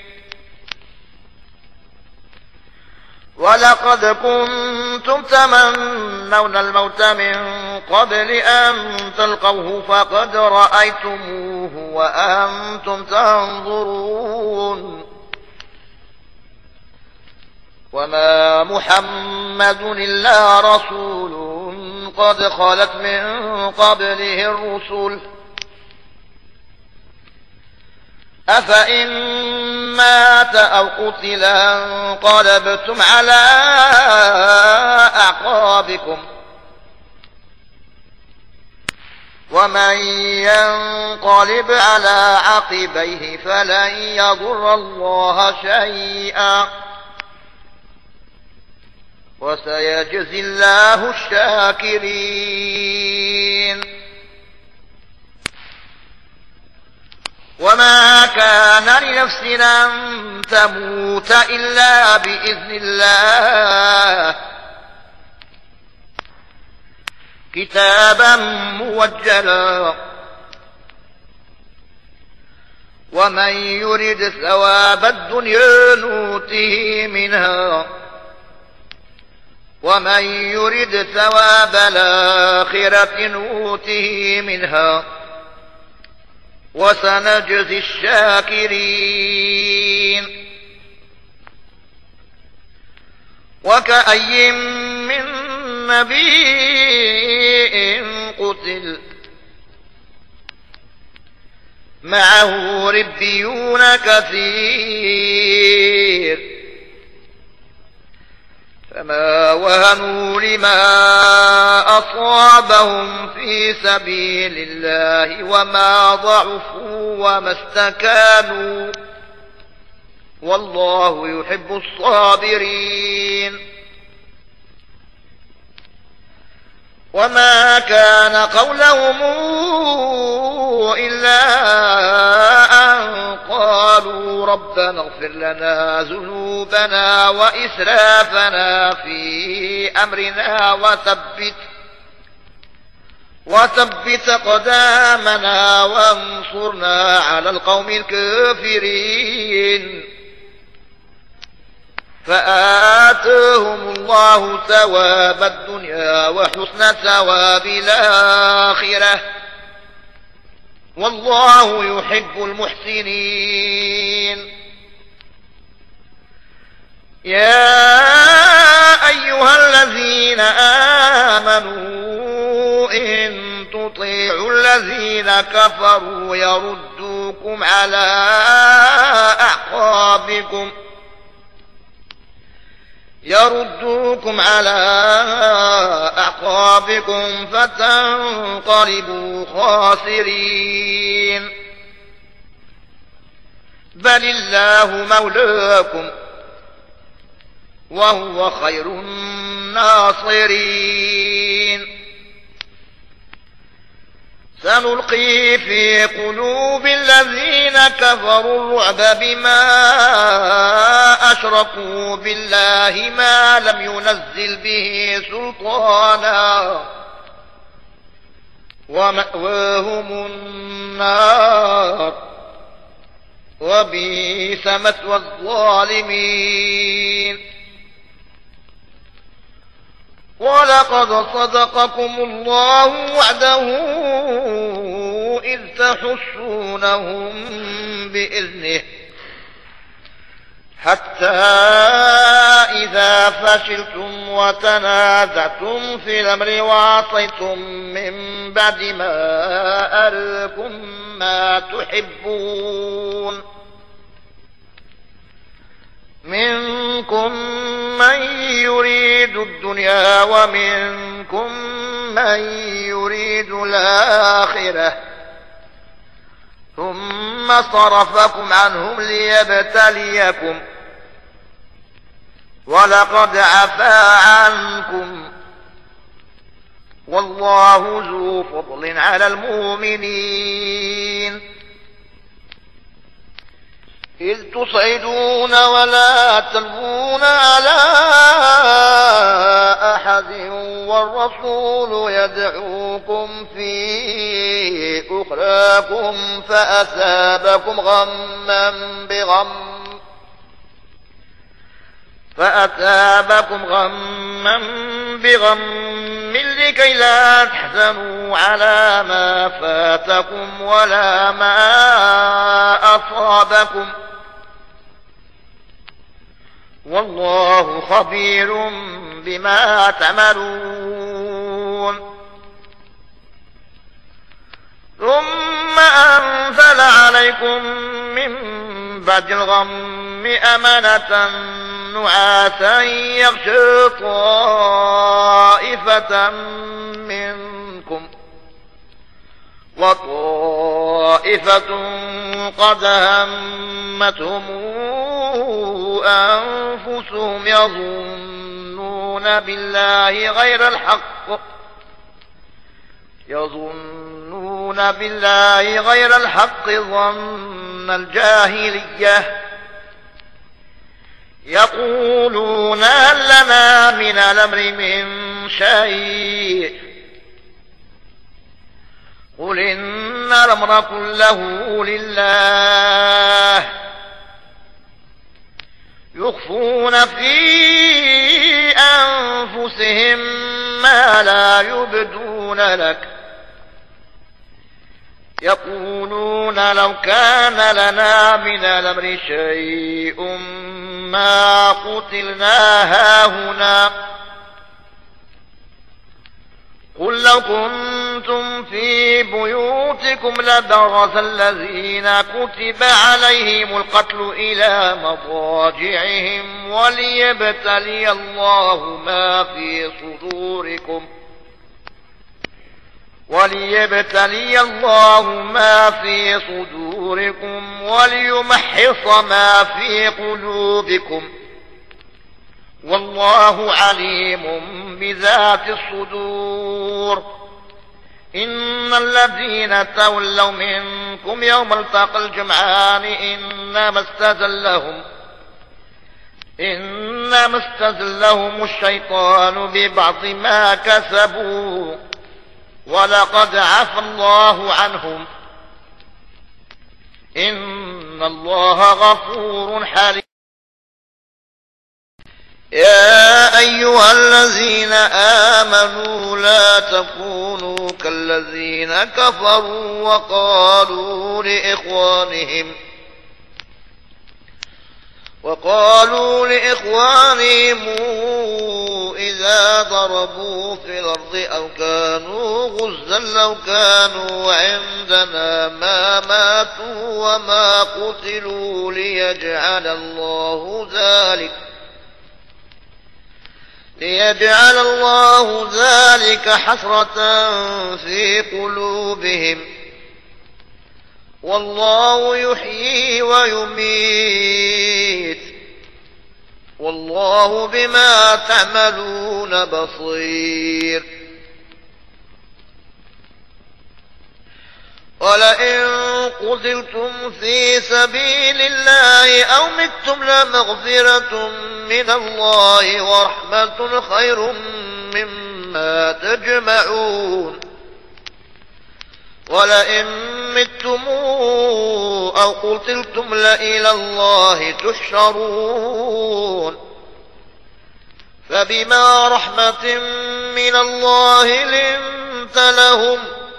ولقد كنتم تمنون الموت من قبل أن تلقوه فقد رأيتموه وأنتم تنظرون. وما محمد إلا رسول قد خلت من قبله الرسل أفإن مات أو قتل انقلبتم على أعقابكم ومن ينقلب على عقبيه فلن يضر الله شيئا وسيجزي الله الشاكرين. وما كان لنفس أن تموت إلا بإذن الله كتابا موجلا ومن يرد ثواب الدنيا نوته منها ومن يرد ثواب الآخرة نوته منها وسنجزي الشاكرين. وكأي من نبي قتل معه ربيون كثير فما وهنوا لما أصابهم في سبيل الله وما ضعفوا وما استكانوا والله يحب الصابرين. وما كان قولهم إلا أن قالوا ربنا اغفر لنا ذنوبنا وإسرافنا في أمرنا وثبت وثبت قدامنا وانصرنا على القوم الكافرين. فآتاهم الله ثواب الدنيا وحسن ثواب الآخرة والله يحب المحسنين. يا أيها الذين آمنوا إن تطيعوا الذين كفروا يردوكم على أعقابكم يردوكم على أعقابكم فتنقلبوا خاسرين. بل الله مولاكم وهو خير الناصرين. سنلقي في قلوب الذين كفروا الرعب بما أشركوا بالله ما لم ينزل به سلطانا ومأواهم النار وبئس مثوى الظالمين. ولقد صدقكم الله وعده إذ تحسونهم بإذنه حتى إذا فشلتم وتنازعتم في الأمر وعصيتم من بعد ما أراكم ما تحبون منكم من يريد الدنيا ومنكم من يريد الآخرة ثم صرفكم عنهم ليبتليكم ولقد عفا عنكم والله ذو فضل على المؤمنين. إذ تصعدون ولا تلوون على أحد والرسول يدعوكم في أخراكم فأثابكم غما بغم فأثابكم غما بغم لكي لا تحزنوا على ما فاتكم ولا ما أصابكم والله خبير بما تعملون. ثم أنزل عليكم من بعد الغم أمنة نعاسا يغشى طائفة منكم وطائفة قد همتهم أنفسهم يظنون بالله غير الحق يظنون بالله غير الحق ظن الجاهلية يقولون هل لنا من الأمر من شيء قل إن الأمر كله لله يخفون في أنفسهم ما لا يبدون لك يقولون لو كان لنا من الأمر شيء ما قتلنا هاهنا قل لو كنتم في بيوتكم لبرز الذين كتب عليهم القتل إلى مضاجعهم وليبتلي الله ما في صدوركم وليبتلي الله ما في صدوركم وليمحص ما في قلوبكم والله عليم بذات الصدور. إن الذين تولوا منكم يوم التقى الجمعان إنما استزلهم إنما استزلهم الشيطان ببعض ما كسبوا ولقد عفى الله عنهم إن الله غفور حليم. يا أيها الذين آمنوا لا تكونوا كالذين كفروا وقالوا لإخوانهم وقالوا لإخوانهم إذا ضربوا في الأرض أو كانوا غزا لو كانوا عندنا ما ماتوا وما قتلوا ليجعل الله ذلك ليجعل الله ذلك حسرة في قلوبهم والله يحيي ويميت والله بما تعملون بصير. ولئن قتلتم في سبيل الله أو متم لمغفرة من الله ورحمة خير مما تجمعون ولئن متم أو قتلتم لإلى الله تحشرون فبما رحمة من الله لنت لهم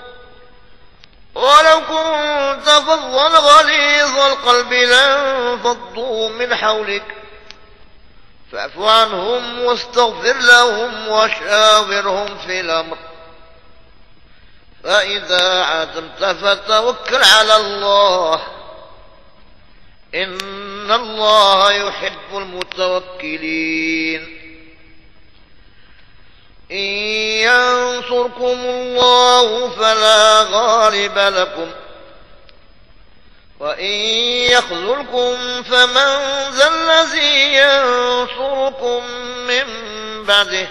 ولو كنت فظا غليظ القلب لانفضوا من حولك فاعف عنهم واستغفر لهم وشاورهم في الأمر فإذا عزمت فتوكل على الله إن الله يحب المتوكلين إن ينصركم الله فلا غالب لكم وإن يخذلكم فمن ذا الذي ينصركم من بعده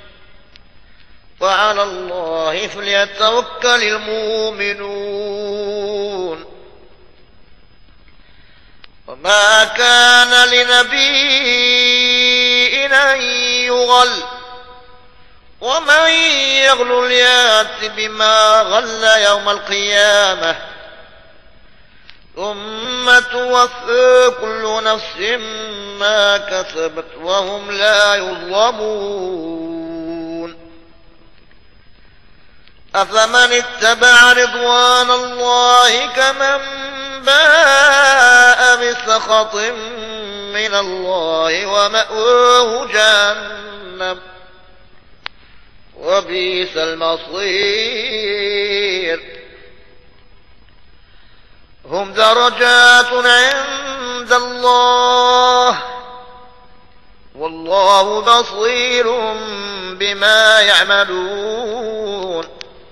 وعلى الله فليتوكل المؤمنون وما كان لنبي أن يغل ومن يغل يات بما غل يوم القيامة ثم توفى كل نفس ما كسبت وهم لا يظلمون أفمن اتبع رضوان الله كمن باء بسخط من الله ومأواه جهنم وبئس المصير هم درجات عند الله والله بصير بما يعملون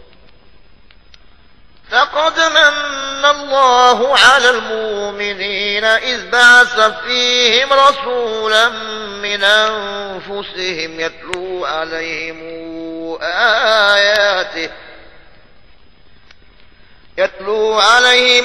لقد من الله على المؤمنين إذ بعث فيهم رسولا من أنفسهم يتلو عليهم آياته يتلو عليهم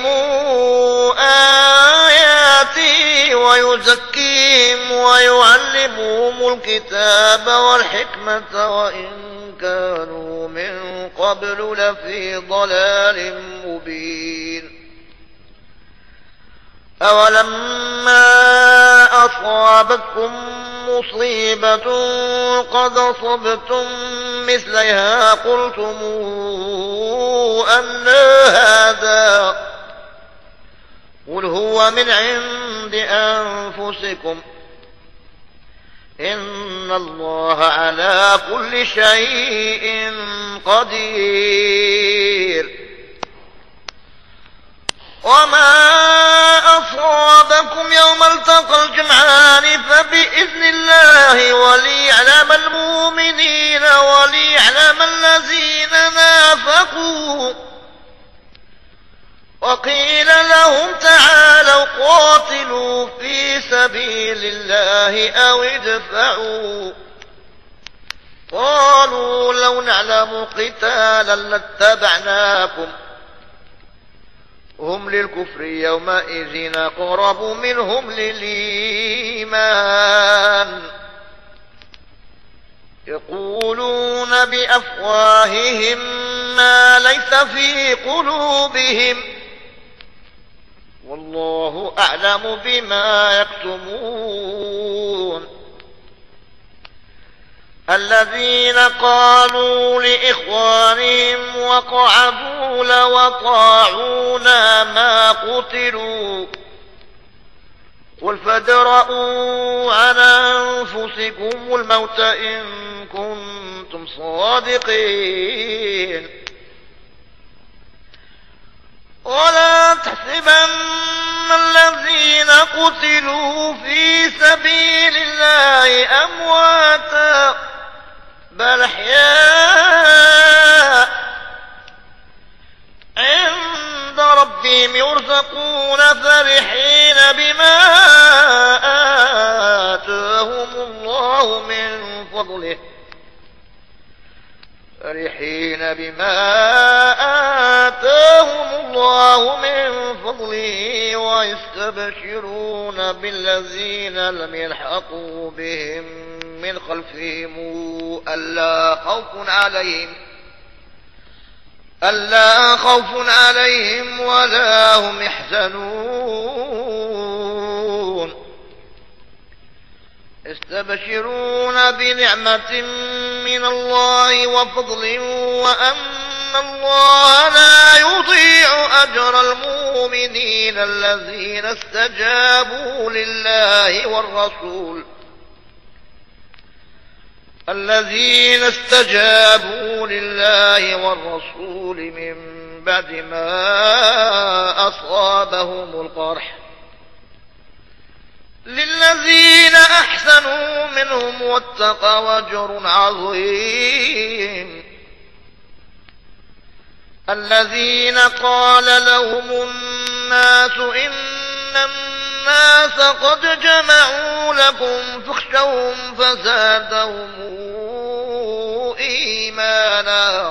آياته ويزكيهم ويعلمهم الكتاب والحكمة وإن كانوا من قبل لفي ضلال مبين أولما أصابتكم مصيبة قد أصبتم مثلها قلتم أن هذا قل هو من عند أنفسكم إن الله على كل شيء قدير وما أصابكم يوم التقى الجمعان فبإذن الله وليعلم المؤمنين وليعلم الذين نافقوا وقيل لهم تعالوا قاتلوا في سبيل الله أو ادفعوا قالوا لو نعلم قتالا لاتبعناكم هم للكفر يومئذ أقرب منهم للإيمان يقولون بأفواههم ما ليس في قلوبهم والله أعلم بما يكتمون الذين قالوا لإخوانهم وقعدوا لو أطاعونا ما قتلوا قل فادرءوا عن أنفسكم الموت إن كنتم صادقين ولا تحسبن الذين قتلوا في سبيل الله أمواتا بل أحياء عند ربهم يرزقون فرحين بما آتاهم الله من فضله فرحين بما آتاهم الله الله من فضله ويستبشرون بالذين لم يلحقوا بهم من خلفهم ألا خوف عليهم ألا خوف عليهم ولا هم يحزنون يستبشرون بنعمة من الله وفضل وأن الله لا يضيع أجر المؤمنين الذين استجابوا لله والرسول الذين استجابوا لله والرسول من بعد ما أصابهم القرح للذين أحسنوا منهم واتقوا أجر عظيم الذين قال لهم الناس إن الناس قد جمعوا لكم فاخشوهم فزادهم إيمانا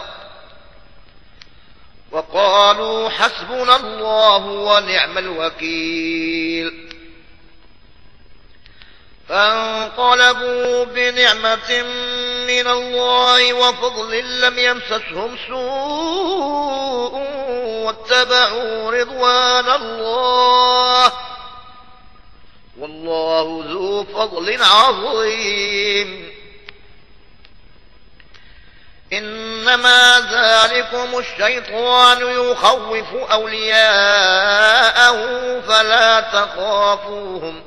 وقالوا حسبنا الله ونعم الوكيل فانقلبوا بنعمة من الله وفضل لم يمسسهم سوء واتبعوا رضوان الله والله ذو فضل عظيم إنما ذلكم الشيطان يخوف أولياءه فلا تخافوهم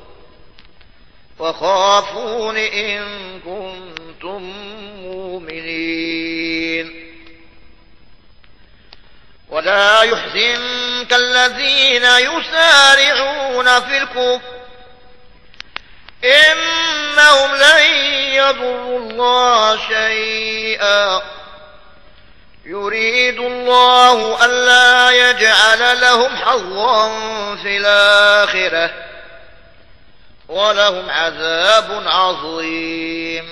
وخافون إن كنتم مؤمنين ولا يحزنك الذين يسارعون في الكفر إنهم لن يضروا الله شيئا يريد الله ألا يجعل لهم حظا في الآخرة ولهم عذاب عظيم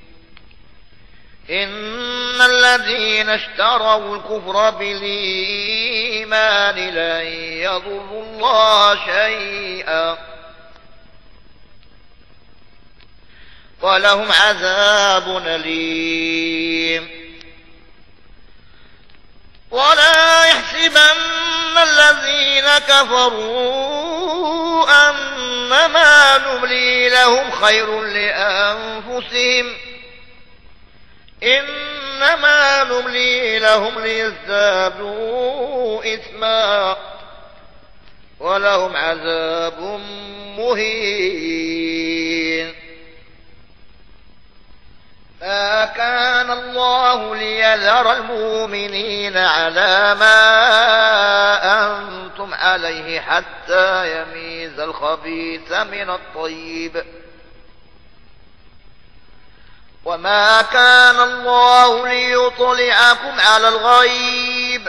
إن الذين اشتروا الكفر بالإيمان لن يضروا الله شيئا ولهم عذاب أليم ولا يحسبن الذين كفروا أنما نملي لهم خير لأنفسهم إنما نملي لهم ليزدادوا إثما ولهم عذاب مهين ما كان الله ليذر المؤمنين على ما أنتم عليه حتى يميز الخبيث من الطيب وما كان الله ليطلعكم على الغيب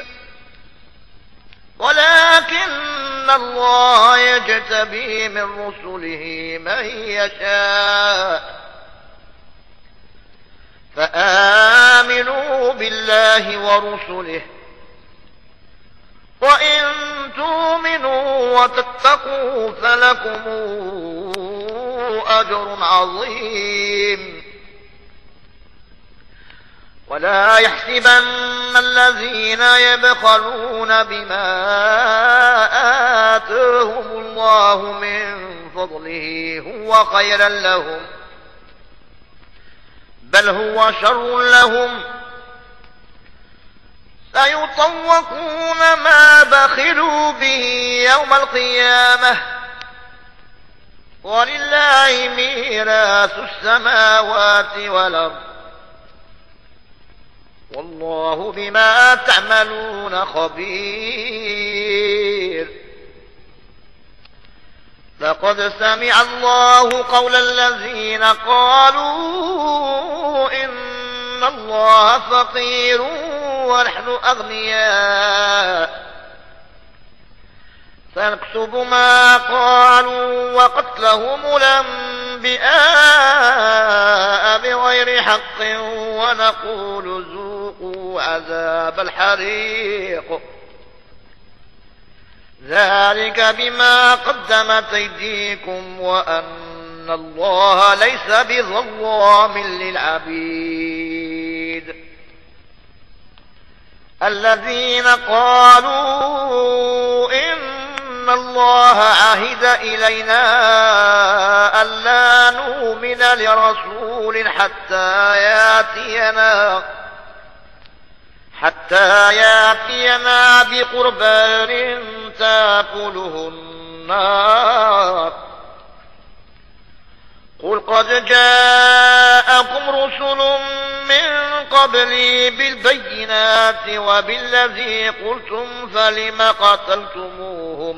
ولكن الله يجتبي من رسله من يشاء فآمنوا بالله ورسله وإن تؤمنوا وتتقوا فلكم أجر عظيم ولا يحسبن الذين يبخلون بما آتاهم الله من فضله هو خيرا لهم بل هو شر لهم سيطوقون ما بخلوا به يوم القيامة ولله ميراث السماوات والأرض والله بما تعملون خبير لقد سمع الله قول الذين قالوا إن الله فقير ونحن أغنياء فنكتب ما قالوا وقتلهم الأنبياء بغير حق ونقول ذوقوا عذاب الحريق ذلك بما قدمت أيديكم وأن الله ليس بظلام للعبيد. الذين قالوا إن الله عهد إلينا ألا نؤمن لرسول حتى يأتينا حتى يأتينا بقربان تأكله النار. قل قد جاءكم رسل من قبلي بالبينات وبالذي قلتم فلم قتلتموهم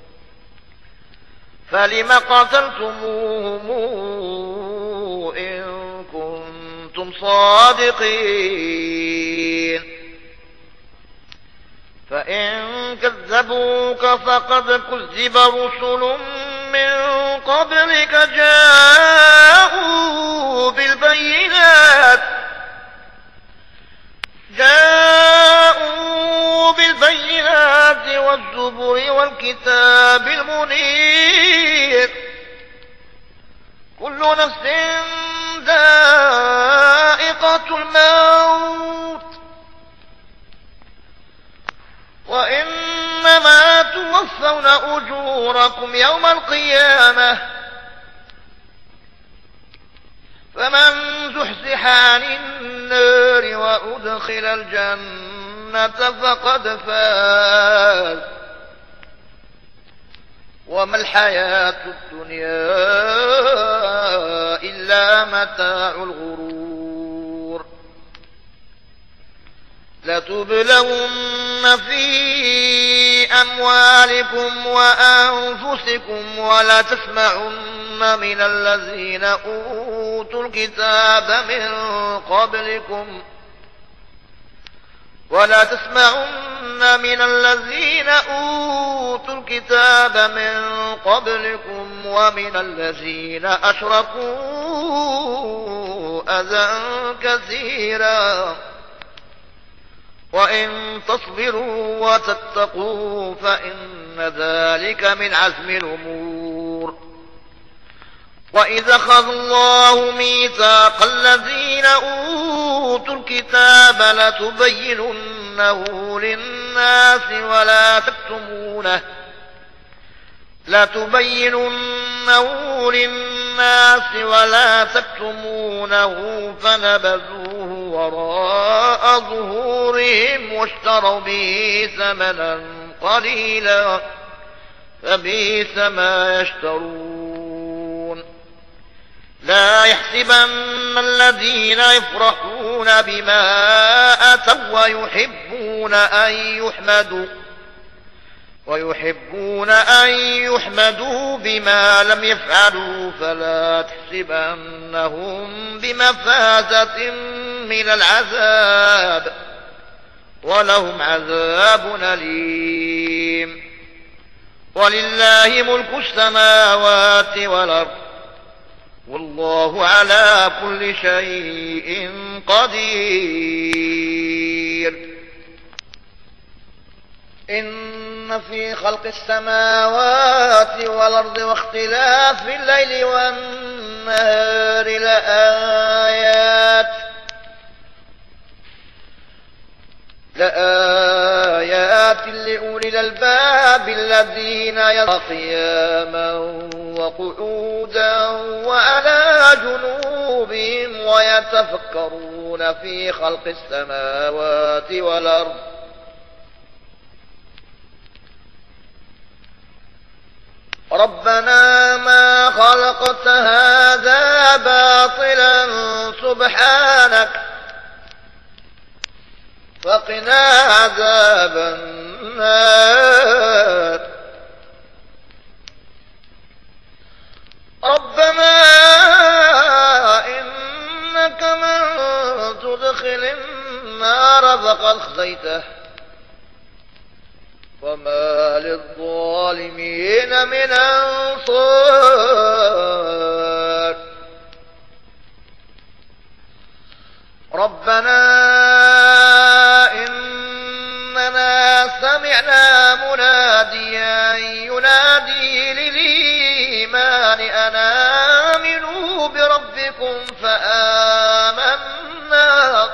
فلم قتلتموهم إن كنتم صادقين. فإن كذبوك فقد كذب رسل من قبلك جاءوا بالبينات جاءوا بالبينات والزبر والكتاب المنير. كل نفس ذائقة الموت وإنما توفون أجوركم يوم القيامة. فمن زحزح عن النار وأدخل الجنة فقد فاز وما الحياة الدنيا إلا متاع الغرور. لتبلون في أموالكم وأنفسكم ولتسمعن من الذين أوتوا الكتاب من قبلكم ولا تسمعن من الذين أوتوا الكتاب من قبلكم ومن الذين أشركوا أذى كثيرا وإن تصبروا وتتقوا فإن ذلك من عزم الأمور. وإذا أخذ الله ميثاق الذين أوتوا الكتاب لتبيننه للناس ولا تكتمونه لتبيننه للناس ولا تكتمونه فنبذوه وراء ظهورهم واشتروا به ثمنا قليلا فبئس ما يشترون. لا يحسبن الذين يفرحون بما أتوا ويحبون أن يحمدوا ويحبون أن يحمدوا بما لم يفعلوا فلا تحسبنهم بمفازة من العذاب ولهم عذاب أليم. ولله ملك السماوات والأرض والله على كل شيء قدير. إن في خلق السماوات والأرض واختلاف الليل والنهار لآيات لآيات لأولي الألباب الذين يرون قياما وقعودا وعلى جنوبهم ويتفكرون في خلق السماوات والأرض ربنا ما خلقت هذا باطلا سبحانك فقنا عذاب النار. ربنا إنك من تدخل النار فقد خزيته وما للظالمين من أنصار. ربنا إننا سمعنا مناديا أن آمنوا بربكم فآمنا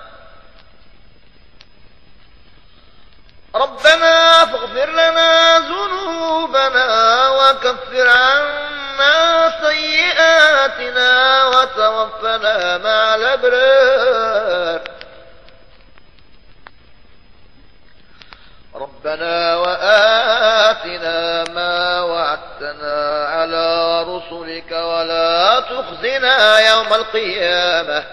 ربنا فاغفر لنا ذنوبنا وكفر عنا سيئاتنا وتوفنا مع الأبرار ربنا وآتنا ما وعدتنا على رسلك ولا تخزنا يوم القيامة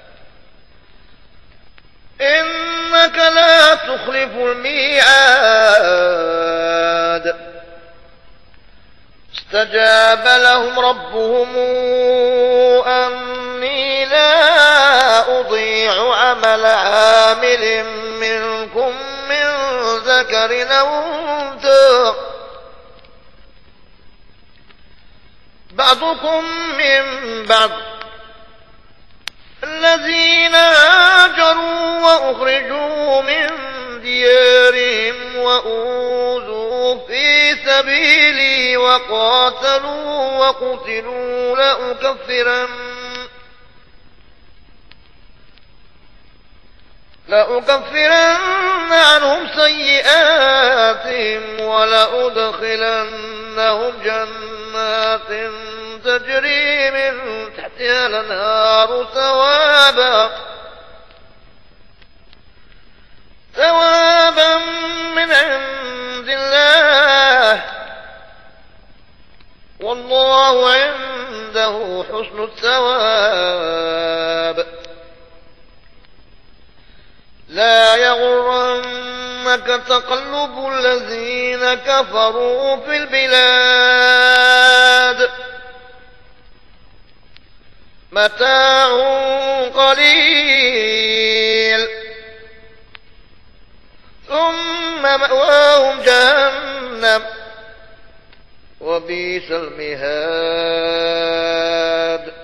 إنك لا تخلف الميعاد استجاب لهم ربهم أني لا أضيع عمل عامل منكم من ذكر أو أنثى بعضكم من بعض الذين هاجروا وأخرجوا من ديارهم وأوذوا في سبيلي وقاتلوا وقتلوا لأكفرن لأكفرن عنهم سيئاتهم ولأدخلنهم جنات تجري من تحتها الأنهار ثوابا ثوابا من عند الله والله عنده حسن الثواب لا يغرنك تقلب الذين كفروا في البلاد متاع قليل ثم مأواهم جهنم وبئس المهاد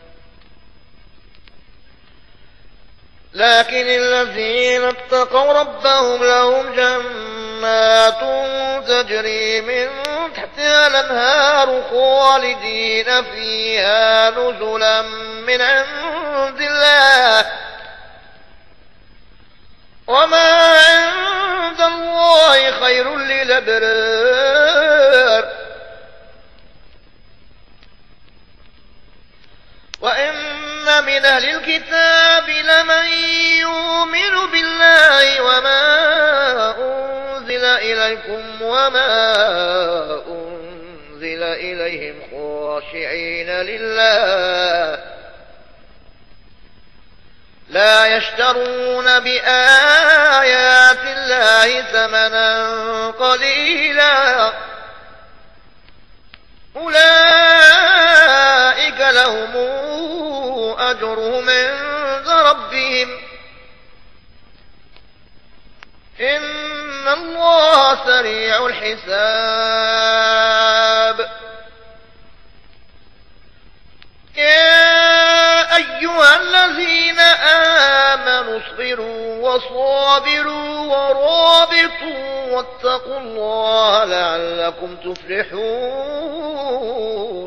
لكن الذين اتقوا ربهم لهم جنات تجري من تحتها الأنهار خالدين فيها نزلا من عند الله وما عند الله خير للأبرار وإن من أهل الكتاب لمن يؤمن بالله وما أنزل إليكم وما أنزل إليهم خاشعين لله لا يشترون بآيات الله ثمنا قليلا أولئك لهم أجرهم عند ربهم إن الله سريع الحساب يا أيها الذين آمنوا اصبروا وصابروا ورابطوا واتقوا الله لعلكم تفلحون